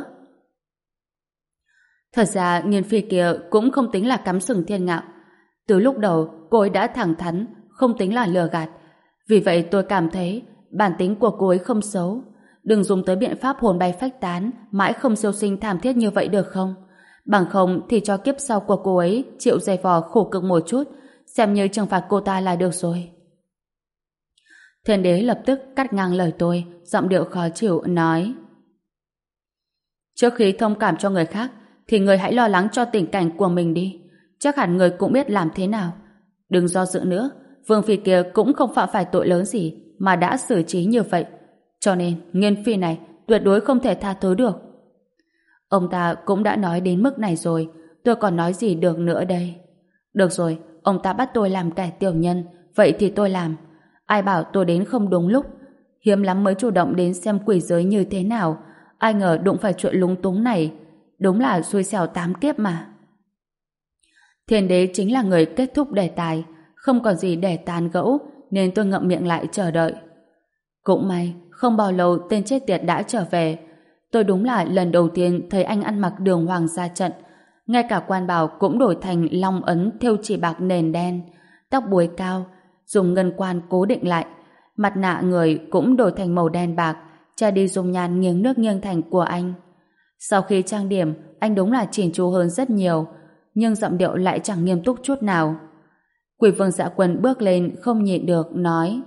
Thật ra Nghiên Phi kia cũng không tính là cắm sừng Thiên Ngạo. Từ lúc đầu cô ấy đã thẳng thắn, không tính là lừa gạt. Vì vậy tôi cảm thấy bản tính của cô ấy không xấu. Đừng dùng tới biện pháp hồn bay phách tán mãi không siêu sinh thảm thiết như vậy được không? Bằng không thì cho kiếp sau của cô ấy chịu dày vò khổ cực một chút, xem như trừng phạt cô ta là được rồi. Thiên Đế lập tức cắt ngang lời tôi, giọng điệu khó chịu nói: Trước khi thông cảm cho người khác thì người hãy lo lắng cho tình cảnh của mình đi. Chắc hẳn người cũng biết làm thế nào. Đừng do dự nữa, Vương Phi kia cũng không phạm phải tội lớn gì mà đã xử trí như vậy. Cho nên Nghiên Phi này tuyệt đối không thể tha thứ được. Ông ta cũng đã nói đến mức này rồi, tôi còn nói gì được nữa đây? Được rồi, ông ta bắt tôi làm kẻ tiểu nhân, vậy thì tôi làm. Ai bảo tôi đến không đúng lúc? Hiếm lắm mới chủ động đến xem quỷ giới như thế nào, ai ngờ đụng phải chuyện lúng túng này. Đúng là xui xẻo tám kiếp mà. Thiên Đế chính là người kết thúc đề tài, không còn gì để tán gẫu, nên tôi ngậm miệng lại chờ đợi. Cũng may, không bao lâu tên chết tiệt đã trở về. Tôi đúng là lần đầu tiên thấy anh ăn mặc đường hoàng ra trận. Ngay cả quan bào cũng đổi thành long ấn thêu chỉ bạc nền đen, tóc búi cao, dùng ngân quan cố định lại. Mặt nạ người cũng đổi thành màu đen bạc, che đi dung nhan nghiêng nước nghiêng thành của anh. Sau khi trang điểm, anh đúng là chỉn chu hơn rất nhiều, nhưng giọng điệu lại chẳng nghiêm túc chút nào. Quỷ Vương Dạ Quân bước lên không nhịn được, nói: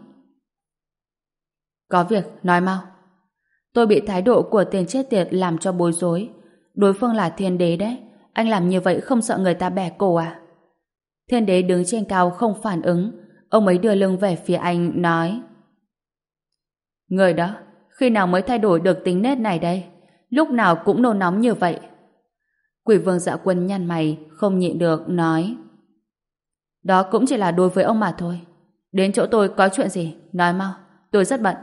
Có việc, nói mau. Tôi bị thái độ của tên chết tiệt làm cho bối rối. Đối phương là Thiên Đế đấy, anh làm như vậy không sợ người ta bẻ cổ à? Thiên Đế đứng trên cao không phản ứng, ông ấy đưa lưng về phía anh, nói: Người đó, khi nào mới thay đổi được tính nết này đây? Lúc nào cũng nôn nóng như vậy. Quỷ Vương Dạ Quân nhăn mày, không nhịn được, nói: Đó cũng chỉ là đối với ông mà thôi. Đến chỗ tôi có chuyện gì? Nói mau, tôi rất bận.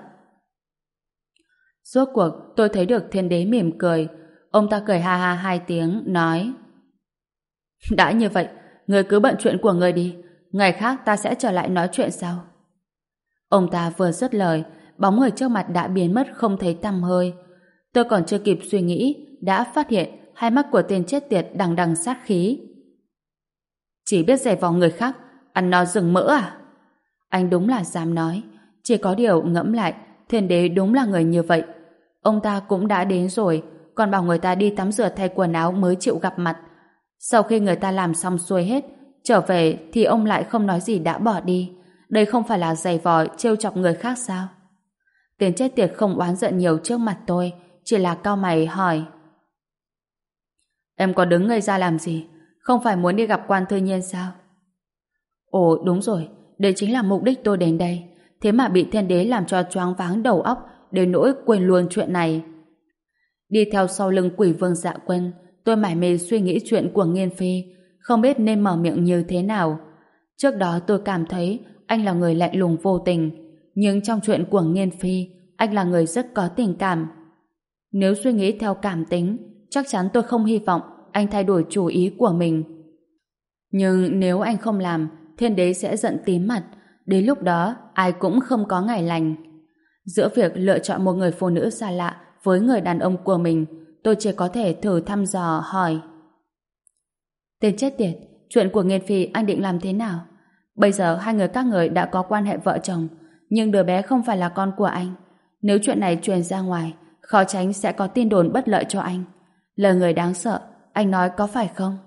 Rốt cuộc tôi thấy được Thiên Đế mỉm cười. Ông ta cười ha ha hai tiếng, nói: Đã như vậy, người cứ bận chuyện của người đi. Ngày khác ta sẽ trở lại nói chuyện sau. Ông ta vừa dứt lời, bóng người trước mặt đã biến mất không thấy tăm hơi. Tôi còn chưa kịp suy nghĩ, đã phát hiện hai mắt của tên chết tiệt đằng đằng sát khí. Chỉ biết giày vò người khác, ăn no rừng mỡ à? Anh đúng là dám nói. Chỉ có điều ngẫm lại, Thiên Đế đúng là người như vậy. Ông ta cũng đã đến rồi, còn bảo người ta đi tắm rửa thay quần áo mới chịu gặp mặt. Sau khi người ta làm xong xuôi hết, trở về thì ông lại không nói gì đã bỏ đi. Đây không phải là giày vò trêu chọc người khác sao? Tên chết tiệt không oán giận nhiều trước mặt tôi, chỉ là cau mày hỏi. Em có đứng ngây ra làm gì? Không phải muốn đi gặp quan thư nhiên sao? Ồ đúng rồi, đây chính là mục đích tôi đến đây. Thế mà bị Thiên Đế làm cho choáng váng đầu óc, đến nỗi quên luôn chuyện này. Đi theo sau lưng Quỷ Vương Dạ Quân, tôi mải mê suy nghĩ chuyện của Nghiên Phi, không biết nên mở miệng như thế nào. Trước đó tôi cảm thấy anh là người lạnh lùng vô tình, nhưng trong chuyện của Nghiên Phi, anh là người rất có tình cảm. Nếu suy nghĩ theo cảm tính, chắc chắn tôi không hy vọng anh thay đổi chủ ý của mình. Nhưng nếu anh không làm, Thiên Đế sẽ giận tím mặt, đến lúc đó ai cũng không có ngày lành. Giữa việc lựa chọn một người phụ nữ xa lạ với người đàn ông của mình, tôi chỉ có thể thử thăm dò hỏi. Tên chết tiệt, chuyện của Nghiên Phi anh định làm thế nào? Bây giờ hai người các người đã có quan hệ vợ chồng, nhưng đứa bé không phải là con của anh. Nếu chuyện này truyền ra ngoài, khó tránh sẽ có tin đồn bất lợi cho anh. Lời người đáng sợ, anh nói có phải không?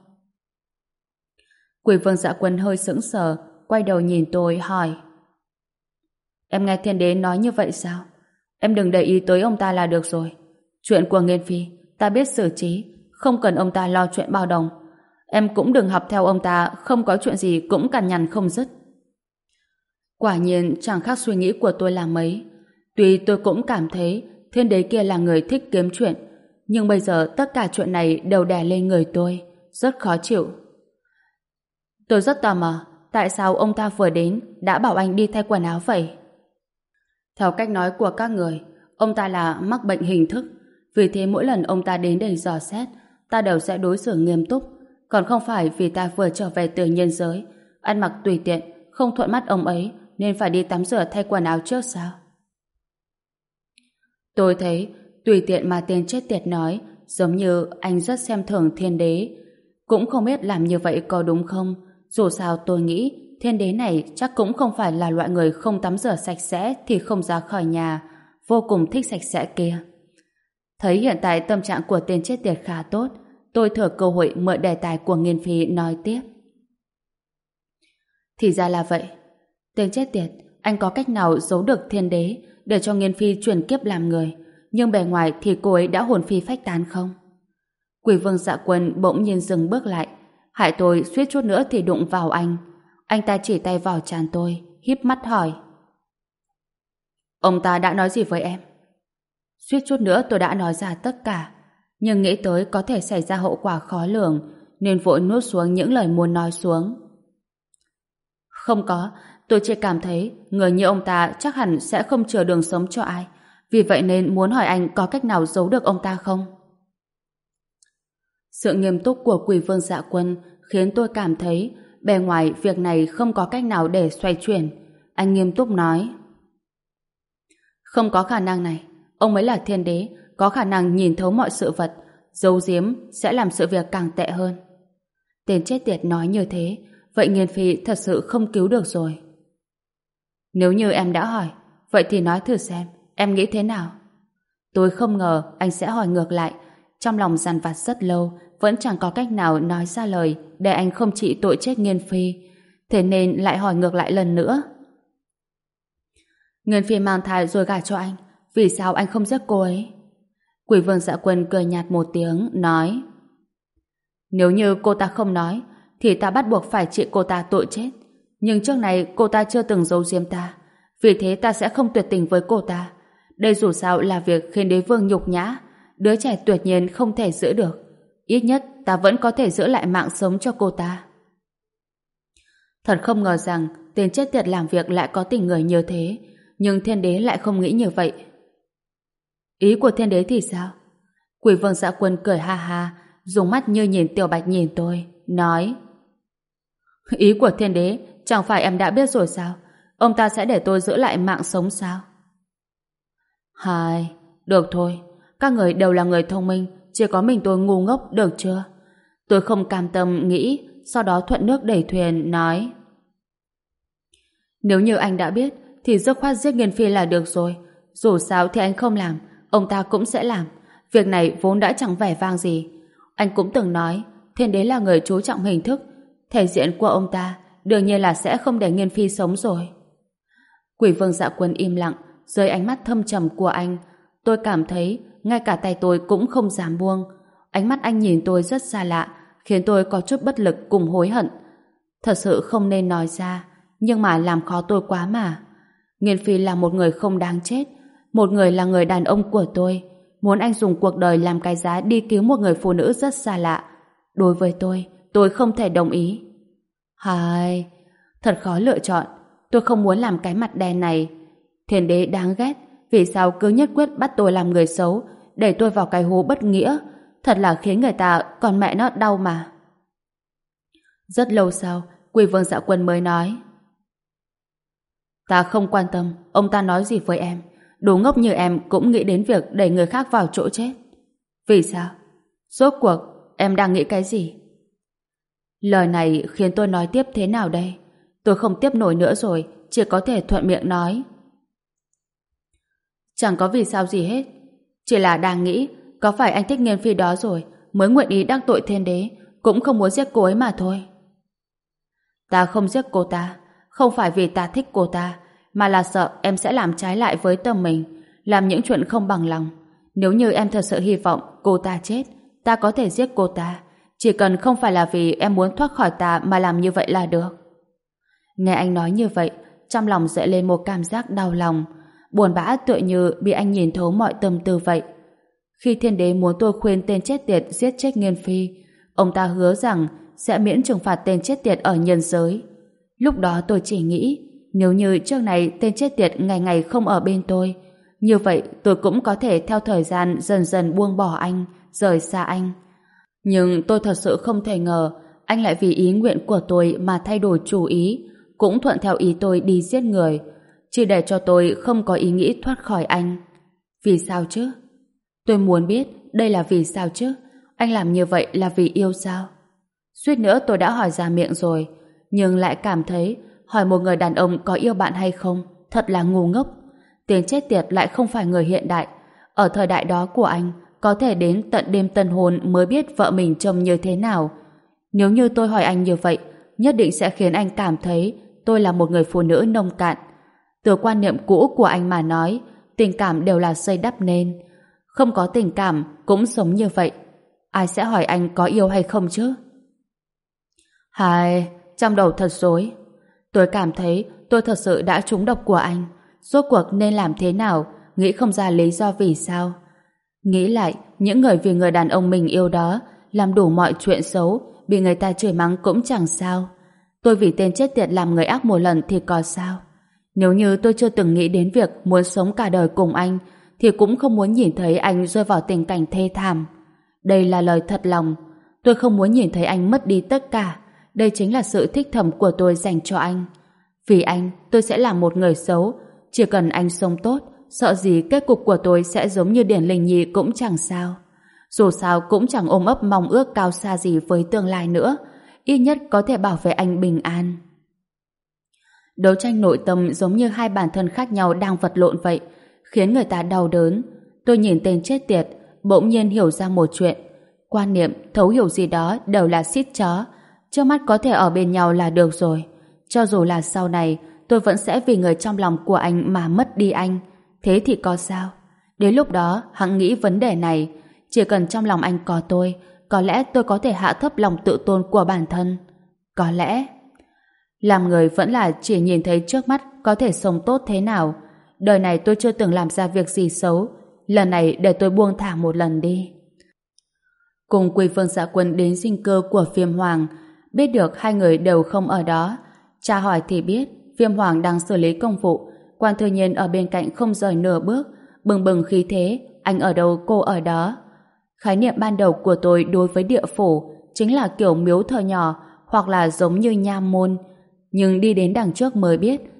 Quỷ Vương Dạ Quân hơi sững sờ, quay đầu nhìn tôi hỏi. Em nghe Thiên Đế nói như vậy sao? Em đừng để ý tới ông ta là được rồi. Chuyện của Nghiên Phi, ta biết xử trí, không cần ông ta lo chuyện bao đồng. Em cũng đừng học theo ông ta, không có chuyện gì cũng cằn nhằn không dứt. Quả nhiên chẳng khác suy nghĩ của tôi là mấy. Tuy tôi cũng cảm thấy Thiên Đế kia là người thích kiếm chuyện, nhưng bây giờ tất cả chuyện này đều đè lên người tôi, rất khó chịu. Tôi rất tò mò, tại sao ông ta vừa đến đã bảo anh đi thay quần áo vậy? Theo cách nói của các người, ông ta là mắc bệnh hình thức, vì thế mỗi lần ông ta đến đây dò xét, ta đều sẽ đối xử nghiêm túc, còn không phải vì ta vừa trở về từ nhân giới, ăn mặc tùy tiện, không thuận mắt ông ấy, nên phải đi tắm rửa thay quần áo trước sao? Tôi thấy, tùy tiện mà tên chết tiệt nói, giống như anh rất xem thường Thiên Đế. Cũng không biết làm như vậy có đúng không, dù sao tôi nghĩ Thiên Đế này chắc cũng không phải là loại người không tắm rửa sạch sẽ thì không ra khỏi nhà, vô cùng thích sạch sẽ kia. Thấy hiện tại tâm trạng của tên chết tiệt khá tốt, tôi thừa cơ hội mượn đề tài của Nghiên Phi nói tiếp. Thì ra là vậy. Tên chết tiệt, anh có cách nào giấu được Thiên Đế để cho Nghiên Phi chuyển kiếp làm người, nhưng bề ngoài thì cô ấy đã hồn phi phách tán không? Quỷ Vương Dạ Quân bỗng nhiên dừng bước lại, hại tôi suýt chút nữa thì đụng vào anh. Anh ta chỉ tay vào trán tôi, híp mắt hỏi. Ông ta đã nói gì với em? Suýt chút nữa tôi đã nói ra tất cả, nhưng nghĩ tới có thể xảy ra hậu quả khó lường, nên vội nuốt xuống những lời muốn nói xuống. Không có, tôi chỉ cảm thấy người như ông ta chắc hẳn sẽ không chừa đường sống cho ai, vì vậy nên muốn hỏi anh có cách nào giấu được ông ta không? Sự nghiêm túc của Quỷ Vương Dạ Quân khiến tôi cảm thấy bề ngoài việc này không có cách nào để xoay chuyển. Anh nghiêm túc nói. Không có khả năng này. Ông ấy là Thiên Đế, có khả năng nhìn thấu mọi sự vật. Giấu giếm sẽ làm sự việc càng tệ hơn. Tên chết tiệt nói như thế, vậy Nghiên Phi thật sự không cứu được rồi. Nếu như em đã hỏi, vậy thì nói thử xem, em nghĩ thế nào? Tôi không ngờ anh sẽ hỏi ngược lại. Trong lòng dằn vặt rất lâu, vẫn chẳng có cách nào nói ra lời để anh không trị tội chết Nghiên Phi. Thế nên lại hỏi ngược lại lần nữa. Nghiên Phi mang thai rồi gả cho anh, vì sao anh không giết cô ấy? Quỷ Vương Dạ Quân cười nhạt một tiếng, nói. Nếu như cô ta không nói, thì ta bắt buộc phải trị cô ta tội chết. Nhưng trước này cô ta chưa từng giấu giếm ta, vì thế ta sẽ không tuyệt tình với cô ta. Đây dù sao là việc khiến đế vương nhục nhã, đứa trẻ tuyệt nhiên không thể giữ được. Ít nhất ta vẫn có thể giữ lại mạng sống cho cô ta. Thật không ngờ rằng tên chết tiệt làm việc lại có tình người như thế, nhưng Thiên Đế lại không nghĩ như vậy. Ý của Thiên Đế thì sao? Quỷ Vương Dạ Quân cười ha ha, dùng mắt như nhìn Tiểu Bạch nhìn tôi, nói. Ý của Thiên Đế chẳng phải em đã biết rồi sao? Ông ta sẽ để tôi giữ lại mạng sống sao? Hai, được thôi. Các người đều là người thông minh, chỉ có mình tôi ngu ngốc, được chưa? Tôi không cam tâm nghĩ, sau đó thuận nước đẩy thuyền, nói: Nếu như anh đã biết, thì dứt khoát giết Nghiên Phi là được rồi. Dù sao thì anh không làm, ông ta cũng sẽ làm. Việc này vốn đã chẳng vẻ vang gì. Anh cũng từng nói, Thiên Đế là người chú trọng hình thức. Thể diện của ông ta đương nhiên là sẽ không để Nghiên Phi sống rồi. Quỷ Vương Dạ Quân im lặng, dưới ánh mắt thâm trầm của anh, tôi cảm thấy ngay cả tay tôi cũng không dám buông. Ánh mắt anh nhìn tôi rất xa lạ, khiến tôi có chút bất lực cùng hối hận. Thật sự không nên nói ra, nhưng mà làm khó tôi quá mà. Nghiên Phi là một người không đáng chết, một người là người đàn ông của tôi. Muốn anh dùng cuộc đời làm cái giá đi cứu một người phụ nữ rất xa lạ. Đối với tôi, tôi không thể đồng ý. Hai, thật khó lựa chọn. Tôi không muốn làm cái mặt đen này. Thiên Đế đáng ghét, vì sao cứ nhất quyết bắt tôi làm người xấu, đẩy tôi vào cái hố bất nghĩa. Thật là khiến người ta còn mẹ nó đau mà. Rất lâu sau, Quỷ Vương Dạ Quân mới nói: Ta không quan tâm ông ta nói gì với em. Đồ ngốc như em cũng nghĩ đến việc đẩy người khác vào chỗ chết. Vì sao? Rốt cuộc em đang nghĩ cái gì? Lời này khiến tôi nói tiếp thế nào đây? Tôi không tiếp nổi nữa rồi, chỉ có thể thuận miệng nói: Chẳng có vì sao gì hết. Chỉ là đang nghĩ, có phải anh thích Nghiên Phi đó rồi mới nguyện ý đắc tội Thiên Đế, cũng không muốn giết cô ấy mà thôi. Ta không giết cô ta, không phải vì ta thích cô ta, mà là sợ em sẽ làm trái lại với tâm mình, làm những chuyện không bằng lòng. Nếu như em thật sự hy vọng cô ta chết, ta có thể giết cô ta, chỉ cần không phải là vì em muốn thoát khỏi ta mà làm như vậy là được. Nghe anh nói như vậy, trong lòng dậy lên một cảm giác đau lòng, buồn bã tựa như bị anh nhìn thấu mọi tâm tư vậy. Khi Thiên Đế muốn tôi khuyên tên chết tiệt giết chết Nghiên Phi, ông ta hứa rằng sẽ miễn trừng phạt tên chết tiệt ở nhân giới. Lúc đó tôi chỉ nghĩ, nếu như trước này tên chết tiệt ngày ngày không ở bên tôi, như vậy tôi cũng có thể theo thời gian dần dần buông bỏ anh, rời xa anh. Nhưng tôi thật sự không thể ngờ anh lại vì ý nguyện của tôi mà thay đổi chủ ý, cũng thuận theo ý tôi đi giết người, chỉ để cho tôi không có ý nghĩ thoát khỏi anh. Vì sao chứ? Tôi muốn biết đây là vì sao chứ? Anh làm như vậy là vì yêu sao? Suýt nữa tôi đã hỏi ra miệng rồi, nhưng lại cảm thấy hỏi một người đàn ông có yêu bạn hay không thật là ngu ngốc. Tên chết tiệt lại không phải người hiện đại. Ở thời đại đó của anh, có thể đến tận đêm tân hôn mới biết vợ mình trông như thế nào. Nếu như tôi hỏi anh như vậy, nhất định sẽ khiến anh cảm thấy tôi là một người phụ nữ nông cạn. Từ quan niệm cũ của anh mà nói, tình cảm đều là xây đắp nên. Không có tình cảm cũng sống như vậy. Ai sẽ hỏi anh có yêu hay không chứ? Hai, trong đầu thật rối. Tôi cảm thấy tôi thật sự đã trúng độc của anh. Rốt cuộc nên làm thế nào, nghĩ không ra lý do vì sao. Nghĩ lại, những người vì người đàn ông mình yêu đó làm đủ mọi chuyện xấu, bị người ta chửi mắng cũng chẳng sao. Tôi vì tên chết tiệt làm người ác một lần thì có sao? Nếu như tôi chưa từng nghĩ đến việc muốn sống cả đời cùng anh, thì cũng không muốn nhìn thấy anh rơi vào tình cảnh thê thảm. Đây là lời thật lòng. Tôi không muốn nhìn thấy anh mất đi tất cả. Đây chính là sự thích thầm của tôi dành cho anh. Vì anh, tôi sẽ làm một người xấu. Chỉ cần anh sống tốt, sợ gì kết cục của tôi sẽ giống như Điển Linh Nhi cũng chẳng sao. Dù sao cũng chẳng ôm ấp mong ước cao xa gì với tương lai nữa. Ít nhất có thể bảo vệ anh bình an. Đấu tranh nội tâm giống như hai bản thân khác nhau đang vật lộn vậy, khiến người ta đau đớn. Tôi nhìn tên chết tiệt, bỗng nhiên hiểu ra một chuyện. Quan niệm, thấu hiểu gì đó đều là xít chó. Trước mắt có thể ở bên nhau là được rồi. Cho dù là sau này, tôi vẫn sẽ vì người trong lòng của anh mà mất đi anh. Thế thì có sao? Đến lúc đó, hẵng nghĩ vấn đề này. Chỉ cần trong lòng anh có tôi, có lẽ tôi có thể hạ thấp lòng tự tôn của bản thân. Có lẽ... Làm người vẫn là chỉ nhìn thấy trước mắt có thể sống tốt thế nào. Đời này tôi chưa từng làm ra việc gì xấu. Lần này để tôi buông thả một lần đi. Cùng Quỳ Vương Dạ Quân đến dinh cơ của Viêm Hoàng. Biết được hai người đều không ở đó. Tra hỏi thì biết Viêm Hoàng đang xử lý công vụ. Quan Thư Nhiên ở bên cạnh không rời nửa bước. Bừng bừng khí thế, anh ở đâu cô ở đó. Khái niệm ban đầu của tôi đối với địa phủ chính là kiểu miếu thờ nhỏ, hoặc là giống như nha môn. Nhưng đi đến đằng trước mới biết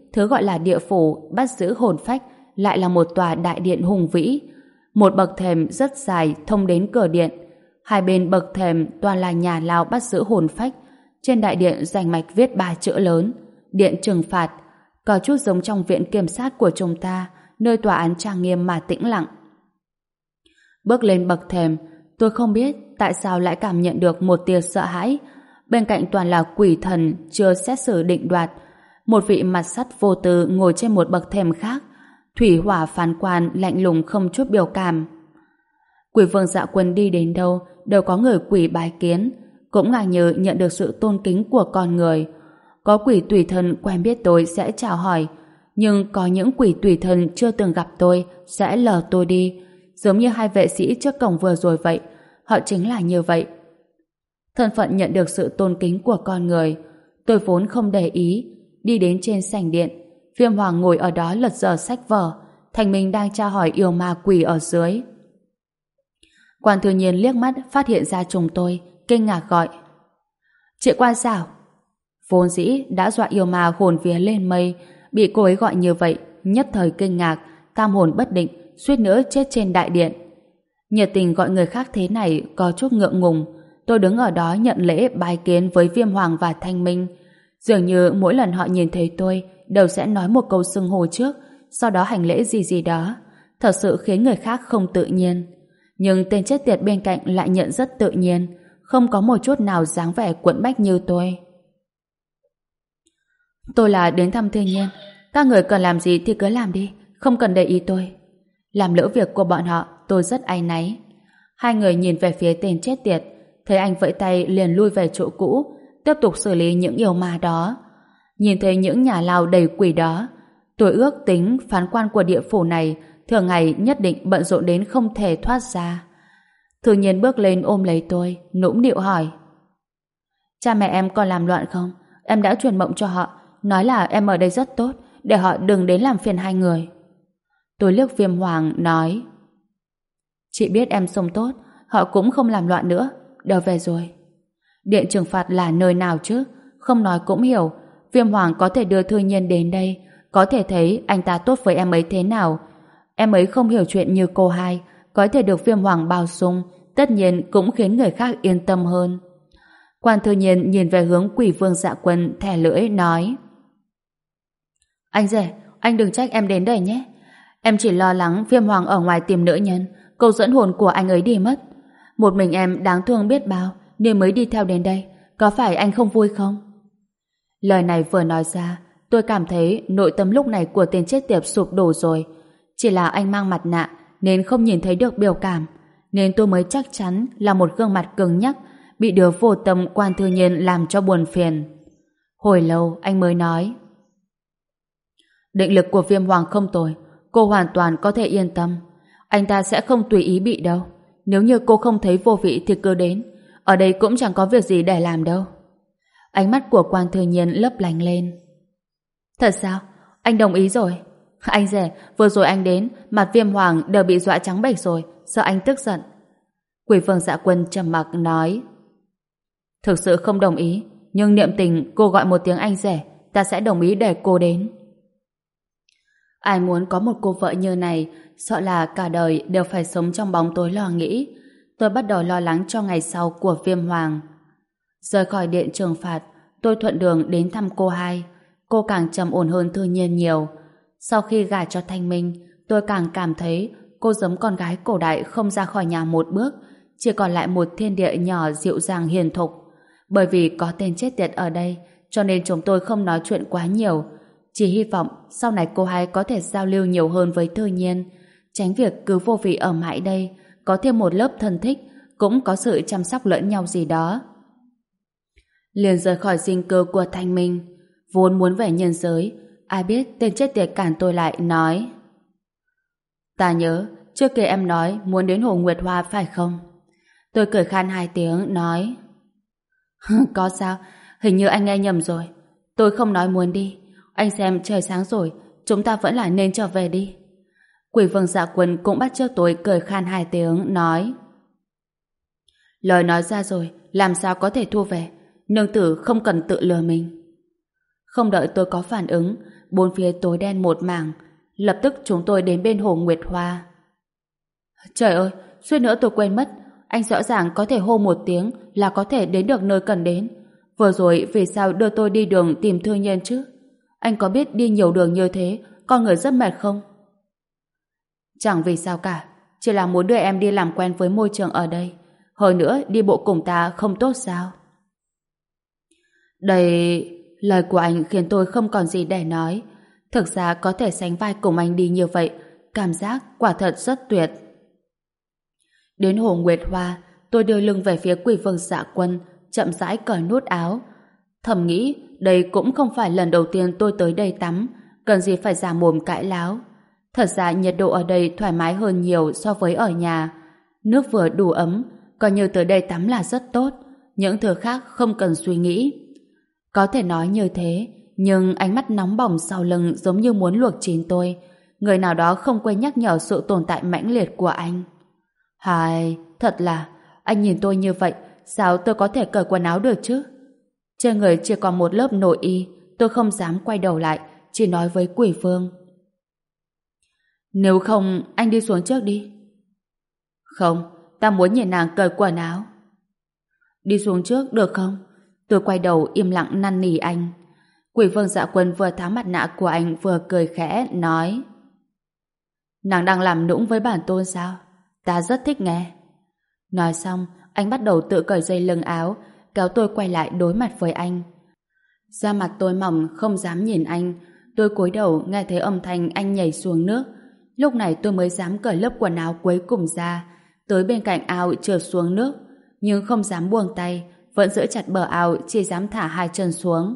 thứ gọi là địa phủ bắt giữ hồn phách lại là một tòa đại điện hùng vĩ. Một bậc thềm rất dài thông đến cửa điện. Hai bên bậc thềm toàn là nhà lao bắt giữ hồn phách. Trên đại điện rành mạch viết ba chữ lớn: Điện trừng phạt. Có chút giống trong viện kiểm sát của chúng ta, nơi tòa án trang nghiêm mà tĩnh lặng. Bước lên bậc thềm, tôi không biết tại sao lại cảm nhận được một tia sợ hãi. Bên cạnh toàn là quỷ thần chưa xét xử định đoạt. Một vị mặt sắt vô tư ngồi trên một bậc thềm khác. Thủy hỏa phán quan lạnh lùng không chút biểu cảm. Quỷ vương Dạ Quân đi đến đâu đều có người quỷ bái kiến, cũng ngang như nhận được sự tôn kính của con người. Có quỷ tùy thân quen biết tôi sẽ chào hỏi, nhưng có những quỷ tùy thân chưa từng gặp tôi sẽ lờ tôi đi, giống như hai vệ sĩ trước cổng vừa rồi vậy. Họ chính là như vậy. Thân phận nhận được sự tôn kính của con người, tôi vốn không để ý. Đi đến trên sảnh điện, Viêm Hoàng ngồi ở đó lật dở sách vở, Thành Minh đang tra hỏi yêu ma quỷ ở dưới. Quan Thư Nhiên liếc mắt phát hiện ra chúng tôi, kinh ngạc gọi: Chị Quan Xảo. Vốn dĩ đã dọa yêu ma hồn vía lên mây, bị cô ấy gọi như vậy, nhất thời kinh ngạc, tam hồn bất định, suýt nữa chết trên đại điện. Nhiệt tình gọi người khác thế này có chút ngượng ngùng. Tôi đứng ở đó nhận lễ bái kiến với Viêm Hoàng và Thanh Minh. Dường như mỗi lần họ nhìn thấy tôi đều sẽ nói một câu xưng hô trước, sau đó hành lễ gì gì đó, thật sự khiến người khác không tự nhiên. Nhưng tên chết tiệt bên cạnh lại nhận rất tự nhiên, không có một chút nào dáng vẻ quẫn bách như tôi. Tôi là đến thăm Thư Nhiên, các người cần làm gì thì cứ làm đi, không cần để ý tôi. Làm lỡ việc của bọn họ, tôi rất áy náy. Hai người nhìn về phía tên chết tiệt, thấy anh vẫy tay liền lui về chỗ cũ, tiếp tục xử lý những yêu ma đó. Nhìn thấy những nhà lao đầy quỷ đó, tôi ước tính phán quan của địa phủ này thường ngày nhất định bận rộn đến không thể thoát ra. Thư Nhiên bước lên ôm lấy tôi, nũng nịu hỏi: Cha mẹ em còn làm loạn không? Em đã truyền mộng cho họ, nói là em ở đây rất tốt, để họ đừng đến làm phiền hai người. Tôi liếc Viêm Hoàng nói: Chị biết em sống tốt, họ cũng không làm loạn nữa, đều về rồi. Điện trừng phạt là nơi nào chứ? Không nói cũng hiểu. Viêm Hoàng có thể đưa Thư Nhiên đến đây, có thể thấy anh ta tốt với em ấy thế nào. Em ấy không hiểu chuyện như cô hai, có thể được Viêm Hoàng bao dung, tất nhiên cũng khiến người khác yên tâm hơn. Quan Thư Nhiên nhìn về hướng Quỷ Vương Dạ Quân, thè lưỡi nói: Anh rể, anh đừng trách em đến đây nhé. Em chỉ lo lắng Viêm Hoàng ở ngoài tìm nữ nhân, câu dẫn hồn của anh ấy đi mất. Một mình em đáng thương biết bao, nên mới đi theo đến đây. Có phải anh không vui không? Lời này vừa nói ra, tôi cảm thấy nội tâm lúc này của tên chết tiệt sụp đổ rồi. Chỉ là anh mang mặt nạ nên không nhìn thấy được biểu cảm, nên tôi mới chắc chắn là một gương mặt cứng nhắc bị đứa vô tâm Quan Thư Nhiên làm cho buồn phiền. Hồi lâu anh mới nói: Định lực của Viêm Hoàng không tồi, cô hoàn toàn có thể yên tâm. Anh ta sẽ không tùy ý bị đâu. Nếu như cô không thấy vô vị thì cứ đến, ở đây cũng chẳng có việc gì để làm đâu. Ánh mắt của Quan Thư Nhiên lấp lánh lên. Thật sao? Anh đồng ý rồi. Anh rể, vừa rồi anh đến, mặt Viêm Hoàng đều bị dọa trắng bệch rồi, sợ anh tức giận. Quỷ Vương Dạ Quân trầm mặc nói: Thực sự không đồng ý, nhưng niệm tình cô gọi một tiếng anh rể, ta sẽ đồng ý để cô đến. Ai muốn có một cô vợ như này, sợ là cả đời đều phải sống trong bóng tối lo nghĩ. Tôi bắt đầu lo lắng cho ngày sau của Viêm Hoàng. Rời khỏi điện trừng phạt, tôi thuận đường đến thăm cô hai. Cô càng trầm ổn hơn Thư Nhiên nhiều. Sau khi gả cho Thanh Minh, tôi càng cảm thấy cô giống con gái cổ đại không ra khỏi nhà một bước, chỉ còn lại một thiên địa nhỏ dịu dàng hiền thục. Bởi vì có tên chết tiệt ở đây, cho nên chúng tôi không nói chuyện quá nhiều. Chỉ hy vọng sau này cô hai có thể giao lưu nhiều hơn với Thư Nhiên, tránh việc cứ vô vị ở mãi đây, có thêm một lớp thân thích, cũng có sự chăm sóc lẫn nhau gì đó. Liền rời khỏi dinh cư của Thanh Minh, vốn muốn về nhân giới, ai biết tên chết tiệt cản tôi lại, nói: Ta nhớ, trước kia em nói muốn đến Hồ Nguyệt Hoa phải không? Tôi cười khan hai tiếng, nói: Có sao, hình như anh nghe nhầm rồi. Tôi không nói muốn đi. Anh xem trời sáng rồi, chúng ta vẫn là nên trở về đi. Quỷ Vương Dạ Quân cũng bắt chước tôi cười khan hai tiếng, nói: Lời nói ra rồi, làm sao có thể thu về? Nương tử không cần tự lừa mình. Không đợi tôi có phản ứng, bốn phía tối đen một mảng. Lập tức chúng tôi đến bên hồ Nguyệt Hoa. Trời ơi, suýt nữa tôi quên mất. Anh rõ ràng có thể hô một tiếng là có thể đến được nơi cần đến. Vừa rồi vì sao đưa tôi đi đường tìm thương nhân chứ? Anh có biết đi nhiều đường như thế con người rất mệt không? Chẳng vì sao cả, chỉ là muốn đưa em đi làm quen với môi trường ở đây. Hơn nữa đi bộ cùng ta không tốt sao? Đây... Lời của anh khiến tôi không còn gì để nói. Thực ra có thể sánh vai cùng anh đi như vậy, cảm giác quả thật rất tuyệt. Đến hồ Nguyệt Hoa, tôi đưa lưng về phía Quỷ Vương Dạ Quân, chậm rãi cởi nút áo. Thầm nghĩ, đây cũng không phải lần đầu tiên tôi tới đây tắm, cần gì phải giả mồm cãi láo. Thật ra nhiệt độ ở đây thoải mái hơn nhiều so với ở nhà. Nước vừa đủ ấm, coi như tới đây tắm là rất tốt, những thứ khác không cần suy nghĩ. Có thể nói như thế, nhưng ánh mắt nóng bỏng sau lưng giống như muốn luộc chín tôi. Người nào đó không quên nhắc nhở sự tồn tại mãnh liệt của anh. Hài, thật là, anh nhìn tôi như vậy, sao tôi có thể cởi quần áo được chứ? Trên người chỉ còn một lớp nội y, tôi không dám quay đầu lại, chỉ nói với Quỷ Vương. Nếu không, anh đi xuống trước đi. Không, ta muốn nhìn nàng cởi quần áo. Đi xuống trước được không? Tôi quay đầu im lặng năn nỉ anh. Quỷ Vương Dạ Quân vừa tháo mặt nạ của anh vừa cười khẽ, nói: Nàng đang làm nũng với bản tôn sao? Ta rất thích nghe. Nói xong, anh bắt đầu tự cởi dây lưng áo, kéo tôi quay lại đối mặt với anh. Da mặt tôi mỏng, không dám nhìn anh. Tôi cúi đầu nghe thấy âm thanh anh nhảy xuống nước. Lúc này tôi mới dám cởi lớp quần áo cuối cùng ra, tới bên cạnh ao trượt xuống nước, nhưng không dám buông tay, vẫn giữ chặt bờ ao, chỉ dám thả hai chân xuống.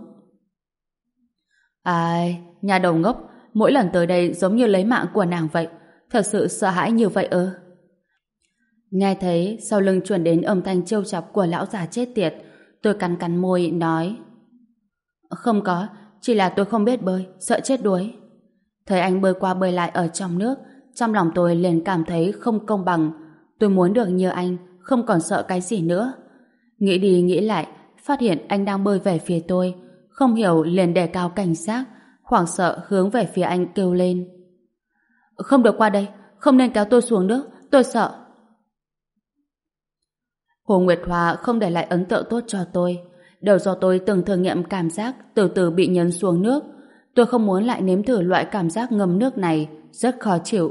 Ai, nhà đầu ngốc, mỗi lần tới đây giống như lấy mạng của nàng vậy, thật sự sợ hãi như vậy ư? Nghe thấy sau lưng truyền đến âm thanh trêu chọc của lão già chết tiệt, tôi cắn cắn môi nói: Không có, chỉ là tôi không biết bơi, sợ chết đuối. Thấy anh bơi qua bơi lại ở trong nước, trong lòng tôi liền cảm thấy không công bằng. Tôi muốn được như anh, không còn sợ cái gì nữa. Nghĩ đi nghĩ lại, phát hiện anh đang bơi về phía tôi, không hiểu liền đề cao cảnh giác, hoảng sợ hướng về phía anh kêu lên: Không được qua đây, không nên kéo tôi xuống nước, tôi sợ. Hồ Nguyệt Hoa không để lại ấn tượng tốt cho tôi, đều do tôi từng thử nghiệm cảm giác từ từ bị nhấn xuống nước. Tôi không muốn lại nếm thử loại cảm giác ngâm nước này, rất khó chịu.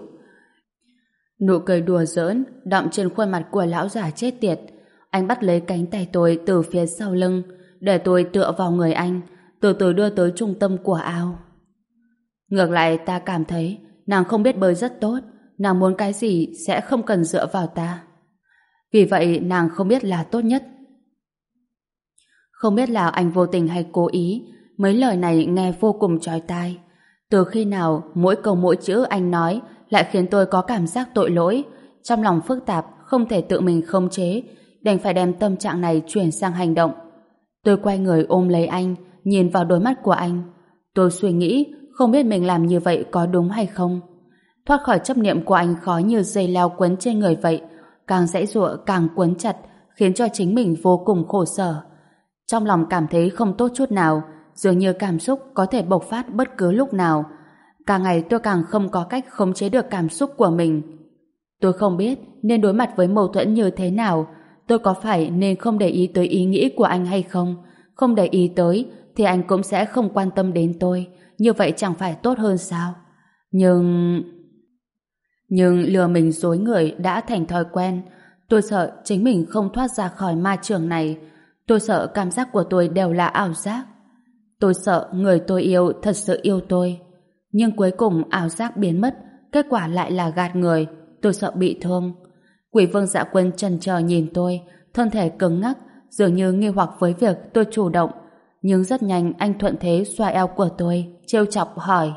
Nụ cười đùa giỡn đọng trên khuôn mặt của lão già chết tiệt. Anh bắt lấy cánh tay tôi từ phía sau lưng, để tôi tựa vào người anh, từ từ đưa tới trung tâm của ao. Ngược lại ta cảm thấy nàng không biết bơi rất tốt, nàng muốn cái gì sẽ không cần dựa vào ta. Vì vậy nàng không biết là tốt nhất. Không biết là anh vô tình hay cố ý, mấy lời này nghe vô cùng chói tai. Từ khi nào mỗi câu mỗi chữ anh nói lại khiến tôi có cảm giác tội lỗi, trong lòng phức tạp, không thể tự mình khống chế, đành phải đem tâm trạng này chuyển sang hành động. Tôi quay người ôm lấy anh, nhìn vào đôi mắt của anh. Tôi suy nghĩ, không biết mình làm như vậy có đúng hay không. Thoát khỏi chấp niệm của anh khó như dây leo quấn trên người vậy, càng giãy giụa càng quấn chặt, khiến cho chính mình vô cùng khổ sở. Trong lòng cảm thấy không tốt chút nào, dường như cảm xúc có thể bộc phát bất cứ lúc nào. Càng ngày tôi càng không có cách khống chế được cảm xúc của mình. Tôi không biết nên đối mặt với mâu thuẫn như thế nào. Tôi có phải nên không để ý tới ý nghĩ của anh hay không? Không để ý tới thì anh cũng sẽ không quan tâm đến tôi. Như vậy chẳng phải tốt hơn sao? Nhưng... Nhưng lừa mình dối người đã thành thói quen. Tôi sợ chính mình không thoát ra khỏi ma trường này. Tôi sợ cảm giác của tôi đều là ảo giác. Tôi sợ người tôi yêu thật sự yêu tôi. Nhưng cuối cùng ảo giác biến mất, kết quả lại là gạt người. Tôi sợ bị thương. Quỷ Vương Dạ Quân chần chờ nhìn tôi, thân thể cứng ngắc, dường như nghi hoặc với việc tôi chủ động. Nhưng rất nhanh anh thuận thế xoa eo của tôi, trêu chọc hỏi: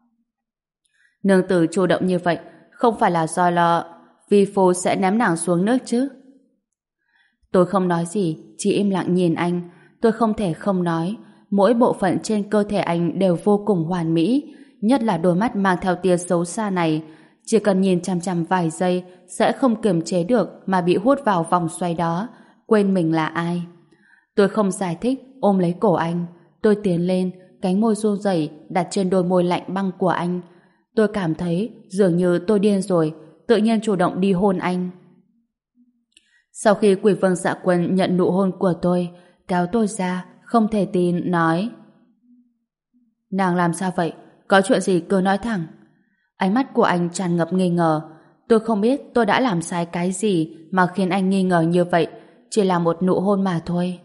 Nương tử chủ động như vậy, không phải là do lo Vi Phu sẽ ném nàng xuống nước chứ? Tôi không nói gì, chỉ im lặng nhìn anh. Tôi không thể không nói, mỗi bộ phận trên cơ thể anh đều vô cùng hoàn mỹ, nhất là đôi mắt mang theo tia xấu xa này. Chỉ cần nhìn chằm chằm vài giây sẽ không kiềm chế được mà bị hút vào vòng xoay đó, quên mình là ai. Tôi không giải thích, ôm lấy cổ anh. Tôi tiến lên, cánh môi run rẩy đặt trên đôi môi lạnh băng của anh. Tôi cảm thấy dường như tôi điên rồi, tự nhiên chủ động đi hôn anh. Sau khi Quỷ Vương Dạ Quân nhận nụ hôn của tôi, kéo tôi ra, không thể tin, nói: Nàng làm sao vậy? Có chuyện gì cứ nói thẳng. Ánh mắt của anh tràn ngập nghi ngờ. Tôi không biết tôi đã làm sai cái gì mà khiến anh nghi ngờ như vậy, chỉ là một nụ hôn mà thôi.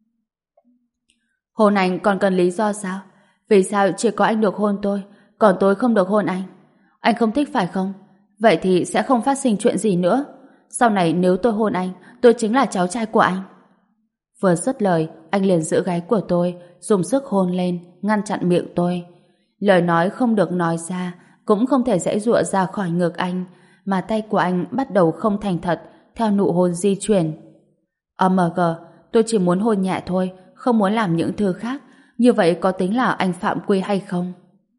Hôn anh còn cần lý do sao? Vì sao chỉ có anh được hôn tôi, còn tôi không được hôn anh? Anh không thích phải không? Vậy thì sẽ không phát sinh chuyện gì nữa. Sau này nếu tôi hôn anh, tôi chính là cháu trai của anh. Vừa dứt lời, anh liền giữ gáy của tôi, dùng sức hôn lên, ngăn chặn miệng tôi. Lời nói không được nói ra, cũng không thể giãy giụa ra khỏi ngực anh, mà tay của anh bắt đầu không thành thật, theo nụ hôn di chuyển. ô em giê, tôi chỉ muốn hôn nhẹ thôi, không muốn làm những thứ khác. Như vậy có tính là anh phạm quy hay không?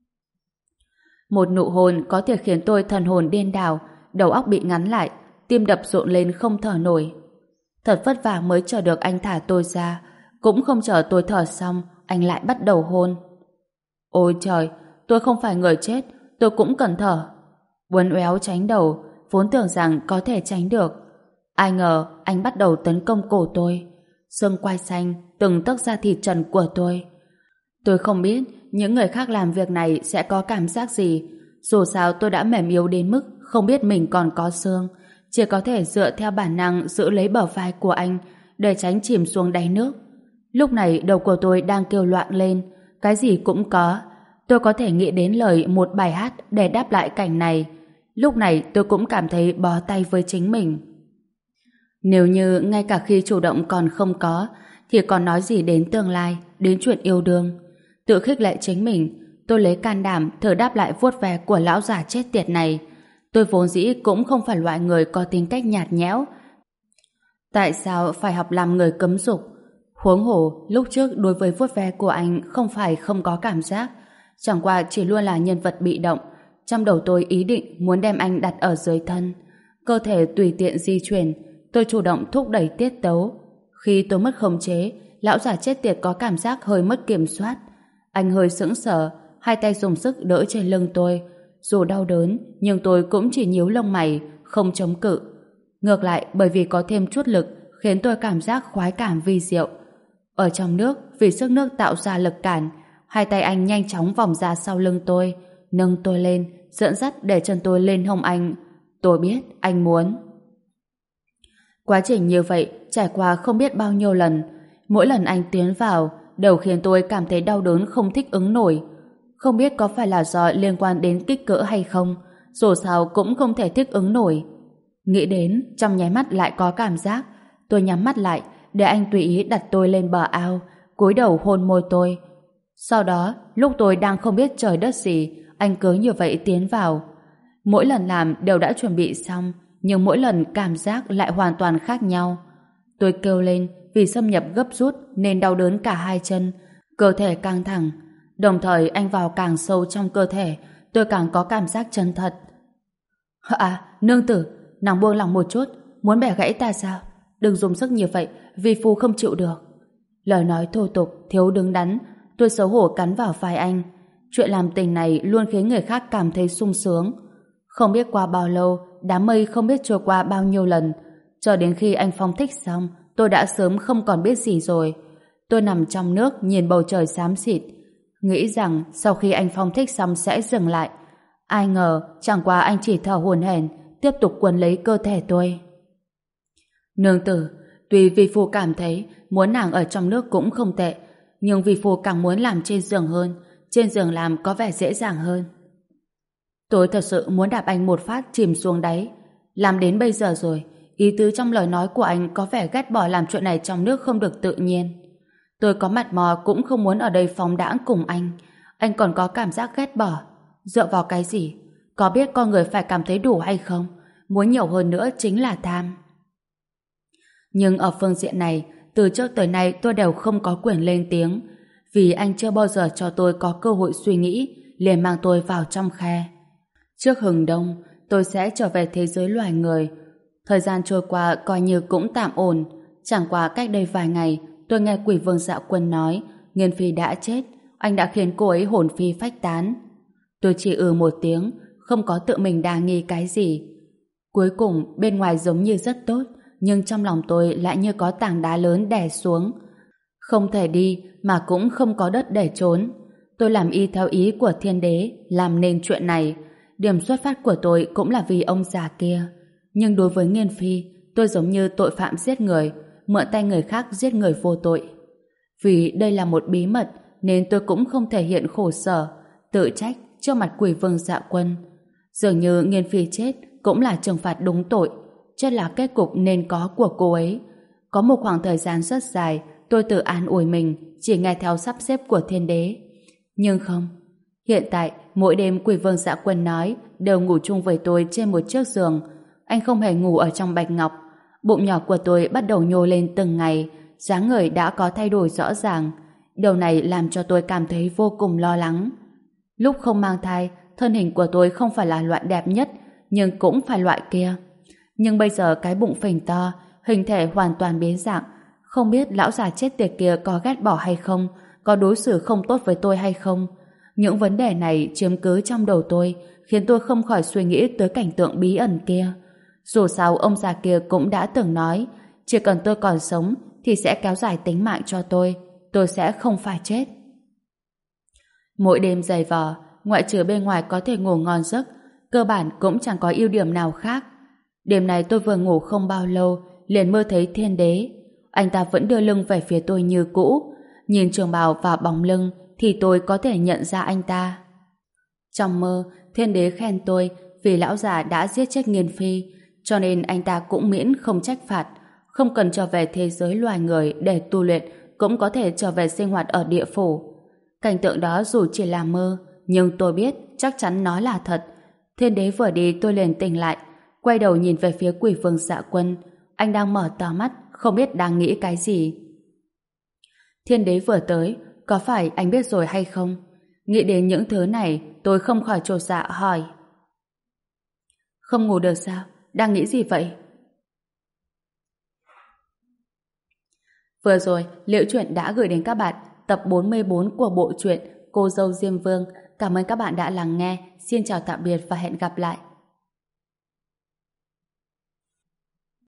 Một nụ hôn có thể khiến tôi thần hồn điên đảo, đầu óc bị ngắn lại, tim đập rộn lên không thở nổi. Thật vất vả mới chờ được anh thả tôi ra, cũng không chờ tôi thở xong, anh lại bắt đầu hôn. Ôi trời, tôi không phải người chết, tôi cũng cần thở. Uốn éo tránh đầu, vốn tưởng rằng có thể tránh được. Ai ngờ anh bắt đầu tấn công cổ tôi, xương quai xanh, từng tấc da thịt trần của tôi. Tôi không biết những người khác làm việc này sẽ có cảm giác gì. Dù sao tôi đã mềm yếu đến mức không biết mình còn có xương, chỉ có thể dựa theo bản năng giữ lấy bờ vai của anh để tránh chìm xuống đáy nước. Lúc này đầu của tôi đang kêu loạn lên, cái gì cũng có. Tôi có thể nghĩ đến lời một bài hát để đáp lại cảnh này. Lúc này tôi cũng cảm thấy bó tay với chính mình. Nếu như ngay cả khi chủ động còn không có, thì còn nói gì đến tương lai, đến chuyện yêu đương. Tự khích lệ chính mình, tôi lấy can đảm thử đáp lại vuốt ve của lão già chết tiệt này. Tôi vốn dĩ cũng không phải loại người có tính cách nhạt nhẽo. Tại sao phải học làm người cấm dục? Huống hồ, lúc trước đối với vuốt ve của anh không phải không có cảm giác, chẳng qua chỉ luôn là nhân vật bị động. Trong đầu tôi ý định muốn đem anh đặt ở dưới thân. Cơ thể tùy tiện di chuyển, tôi chủ động thúc đẩy tiết tấu. Khi tôi mất khống chế, lão già chết tiệt có cảm giác hơi mất kiểm soát. Anh hơi sững sờ, hai tay dùng sức đỡ trên lưng tôi. Dù đau đớn, nhưng tôi cũng chỉ nhíu lông mày, không chống cự. Ngược lại, bởi vì có thêm chút lực, khiến tôi cảm giác khoái cảm vi diệu. Ở trong nước, vì sức nước tạo ra lực cản, hai tay anh nhanh chóng vòng ra sau lưng tôi, nâng tôi lên, dẫn dắt để chân tôi lên hông anh. Tôi biết anh muốn. Quá trình như vậy trải qua không biết bao nhiêu lần. Mỗi lần anh tiến vào đều khiến tôi cảm thấy đau đớn không thích ứng nổi. Không biết có phải là do liên quan đến kích cỡ hay không, dù sao cũng không thể thích ứng nổi. Nghĩ đến, trong nháy mắt lại có cảm giác. Tôi nhắm mắt lại để anh tùy ý đặt tôi lên bờ ao, cúi đầu hôn môi tôi. Sau đó, lúc tôi đang không biết trời đất gì, anh cứ như vậy tiến vào. Mỗi lần làm đều đã chuẩn bị xong, nhưng mỗi lần cảm giác lại hoàn toàn khác nhau. Tôi kêu lên vì xâm nhập gấp rút nên đau đớn cả hai chân, cơ thể căng thẳng. Đồng thời anh vào càng sâu trong cơ thể, tôi càng có cảm giác chân thật. À, nương tử, nàng buông lòng một chút, muốn bẻ gãy ta sao? Đừng dùng sức như vậy, vi phu không chịu được. Lời nói thô tục, thiếu đứng đắn, tôi xấu hổ cắn vào vai anh. Chuyện làm tình này luôn khiến người khác cảm thấy sung sướng. Không biết qua bao lâu, đám mây không biết trôi qua bao nhiêu lần, cho đến khi anh phong thích xong, tôi đã sớm không còn biết gì rồi. Tôi nằm trong nước nhìn bầu trời xám xịt, nghĩ rằng sau khi anh phong thích xong sẽ dừng lại. Ai ngờ chẳng qua anh chỉ thở hổn hển, tiếp tục quấn lấy cơ thể tôi. Nương tử, tuy vi phu cảm thấy muốn nàng ở trong nước cũng không tệ, nhưng vi phu càng muốn làm trên giường hơn. Trên giường làm có vẻ dễ dàng hơn. Tôi thật sự muốn đạp anh một phát chìm xuống đáy. Làm đến bây giờ rồi, ý tứ trong lời nói của anh có vẻ ghét bỏ làm chuyện này trong nước không được tự nhiên. Tôi có mặt mò cũng không muốn ở đây phóng đãng cùng anh. Anh còn có cảm giác ghét bỏ. Dựa vào cái gì? Có biết con người phải cảm thấy đủ hay không? Muốn nhiều hơn nữa chính là tham. Nhưng ở phương diện này, từ trước tới nay tôi đều không có quyền lên tiếng, vì anh chưa bao giờ cho tôi có cơ hội suy nghĩ, liền mang tôi vào trong khe. Trước hừng đông, tôi sẽ trở về thế giới loài người. Thời gian trôi qua coi như cũng tạm ổn. Chẳng qua cách đây vài ngày, tôi nghe Quỷ Vương Dạ Quân nói Nghiên Phi đã chết. Anh đã khiến cô ấy hồn phi phách tán. Tôi chỉ ừ một tiếng, không có tự mình đa nghi cái gì. Cuối cùng, bên ngoài giống như rất tốt, nhưng trong lòng tôi lại như có tảng đá lớn đè xuống. Không thể đi, mà cũng không có đất để trốn. Tôi làm y theo ý của thiên đế, làm nên chuyện này. Điểm xuất phát của tôi cũng là vì ông già kia. Nhưng đối với Nghiên Phi, tôi giống như tội phạm giết người, mượn tay người khác giết người vô tội. Vì đây là một bí mật, nên tôi cũng không thể hiện khổ sở, tự trách trước mặt Quỷ Vương Dạ Quân. Dường như Nghiên Phi chết cũng là trừng phạt đúng tội, chết là kết cục nên có của cô ấy. Có một khoảng thời gian rất dài, tôi tự an ủi mình, chỉ nghe theo sắp xếp của thiên đế. Nhưng không. Hiện tại, mỗi đêm Quỷ Vương Dạ Quân nói đều ngủ chung với tôi trên một chiếc giường. Anh không hề ngủ ở trong bạch ngọc. Bụng nhỏ của tôi bắt đầu nhô lên từng ngày, dáng người đã có thay đổi rõ ràng. Điều này làm cho tôi cảm thấy vô cùng lo lắng. Lúc không mang thai, thân hình của tôi không phải là loại đẹp nhất, nhưng cũng phải loại kia. Nhưng bây giờ cái bụng phình to, hình thể hoàn toàn biến dạng. Không biết lão già chết tiệt kia có ghét bỏ hay không, có đối xử không tốt với tôi hay không. Những vấn đề này chiếm cứ trong đầu tôi, khiến tôi không khỏi suy nghĩ tới cảnh tượng bí ẩn kia. Dù sao ông già kia cũng đã từng nói, chỉ cần tôi còn sống thì sẽ kéo dài tính mạng cho tôi, tôi sẽ không phải chết. Mỗi đêm dày vò, ngoại trừ bên ngoài có thể ngủ ngon giấc, cơ bản cũng chẳng có ưu điểm nào khác. Đêm này tôi vừa ngủ không bao lâu, liền mơ thấy thiên đế. Anh ta vẫn đưa lưng về phía tôi như cũ. Nhìn trường bào và bóng lưng thì tôi có thể nhận ra anh ta. Trong mơ, thiên đế khen tôi vì lão già đã giết chết Nghiên Phi, cho nên anh ta cũng miễn không trách phạt, không cần trở về thế giới loài người để tu luyện, cũng có thể trở về sinh hoạt ở địa phủ. Cảnh tượng đó dù chỉ là mơ, nhưng tôi biết chắc chắn nó là thật. Thiên đế vừa đi tôi liền tỉnh lại, quay đầu nhìn về phía Quỷ Vương Dạ Quân. Anh đang mở to mắt, không biết đang nghĩ cái gì. Thiên đế vừa tới, có phải anh biết rồi hay không? Nghĩ đến những thứ này, tôi không khỏi chột dạ hỏi. Không ngủ được sao? Đang nghĩ gì vậy? Vừa rồi, Liễu Chuyện đã gửi đến các bạn tập bốn mươi bốn của bộ truyện Cô dâu Diêm Vương. Cảm ơn các bạn đã lắng nghe. Xin chào tạm biệt và hẹn gặp lại.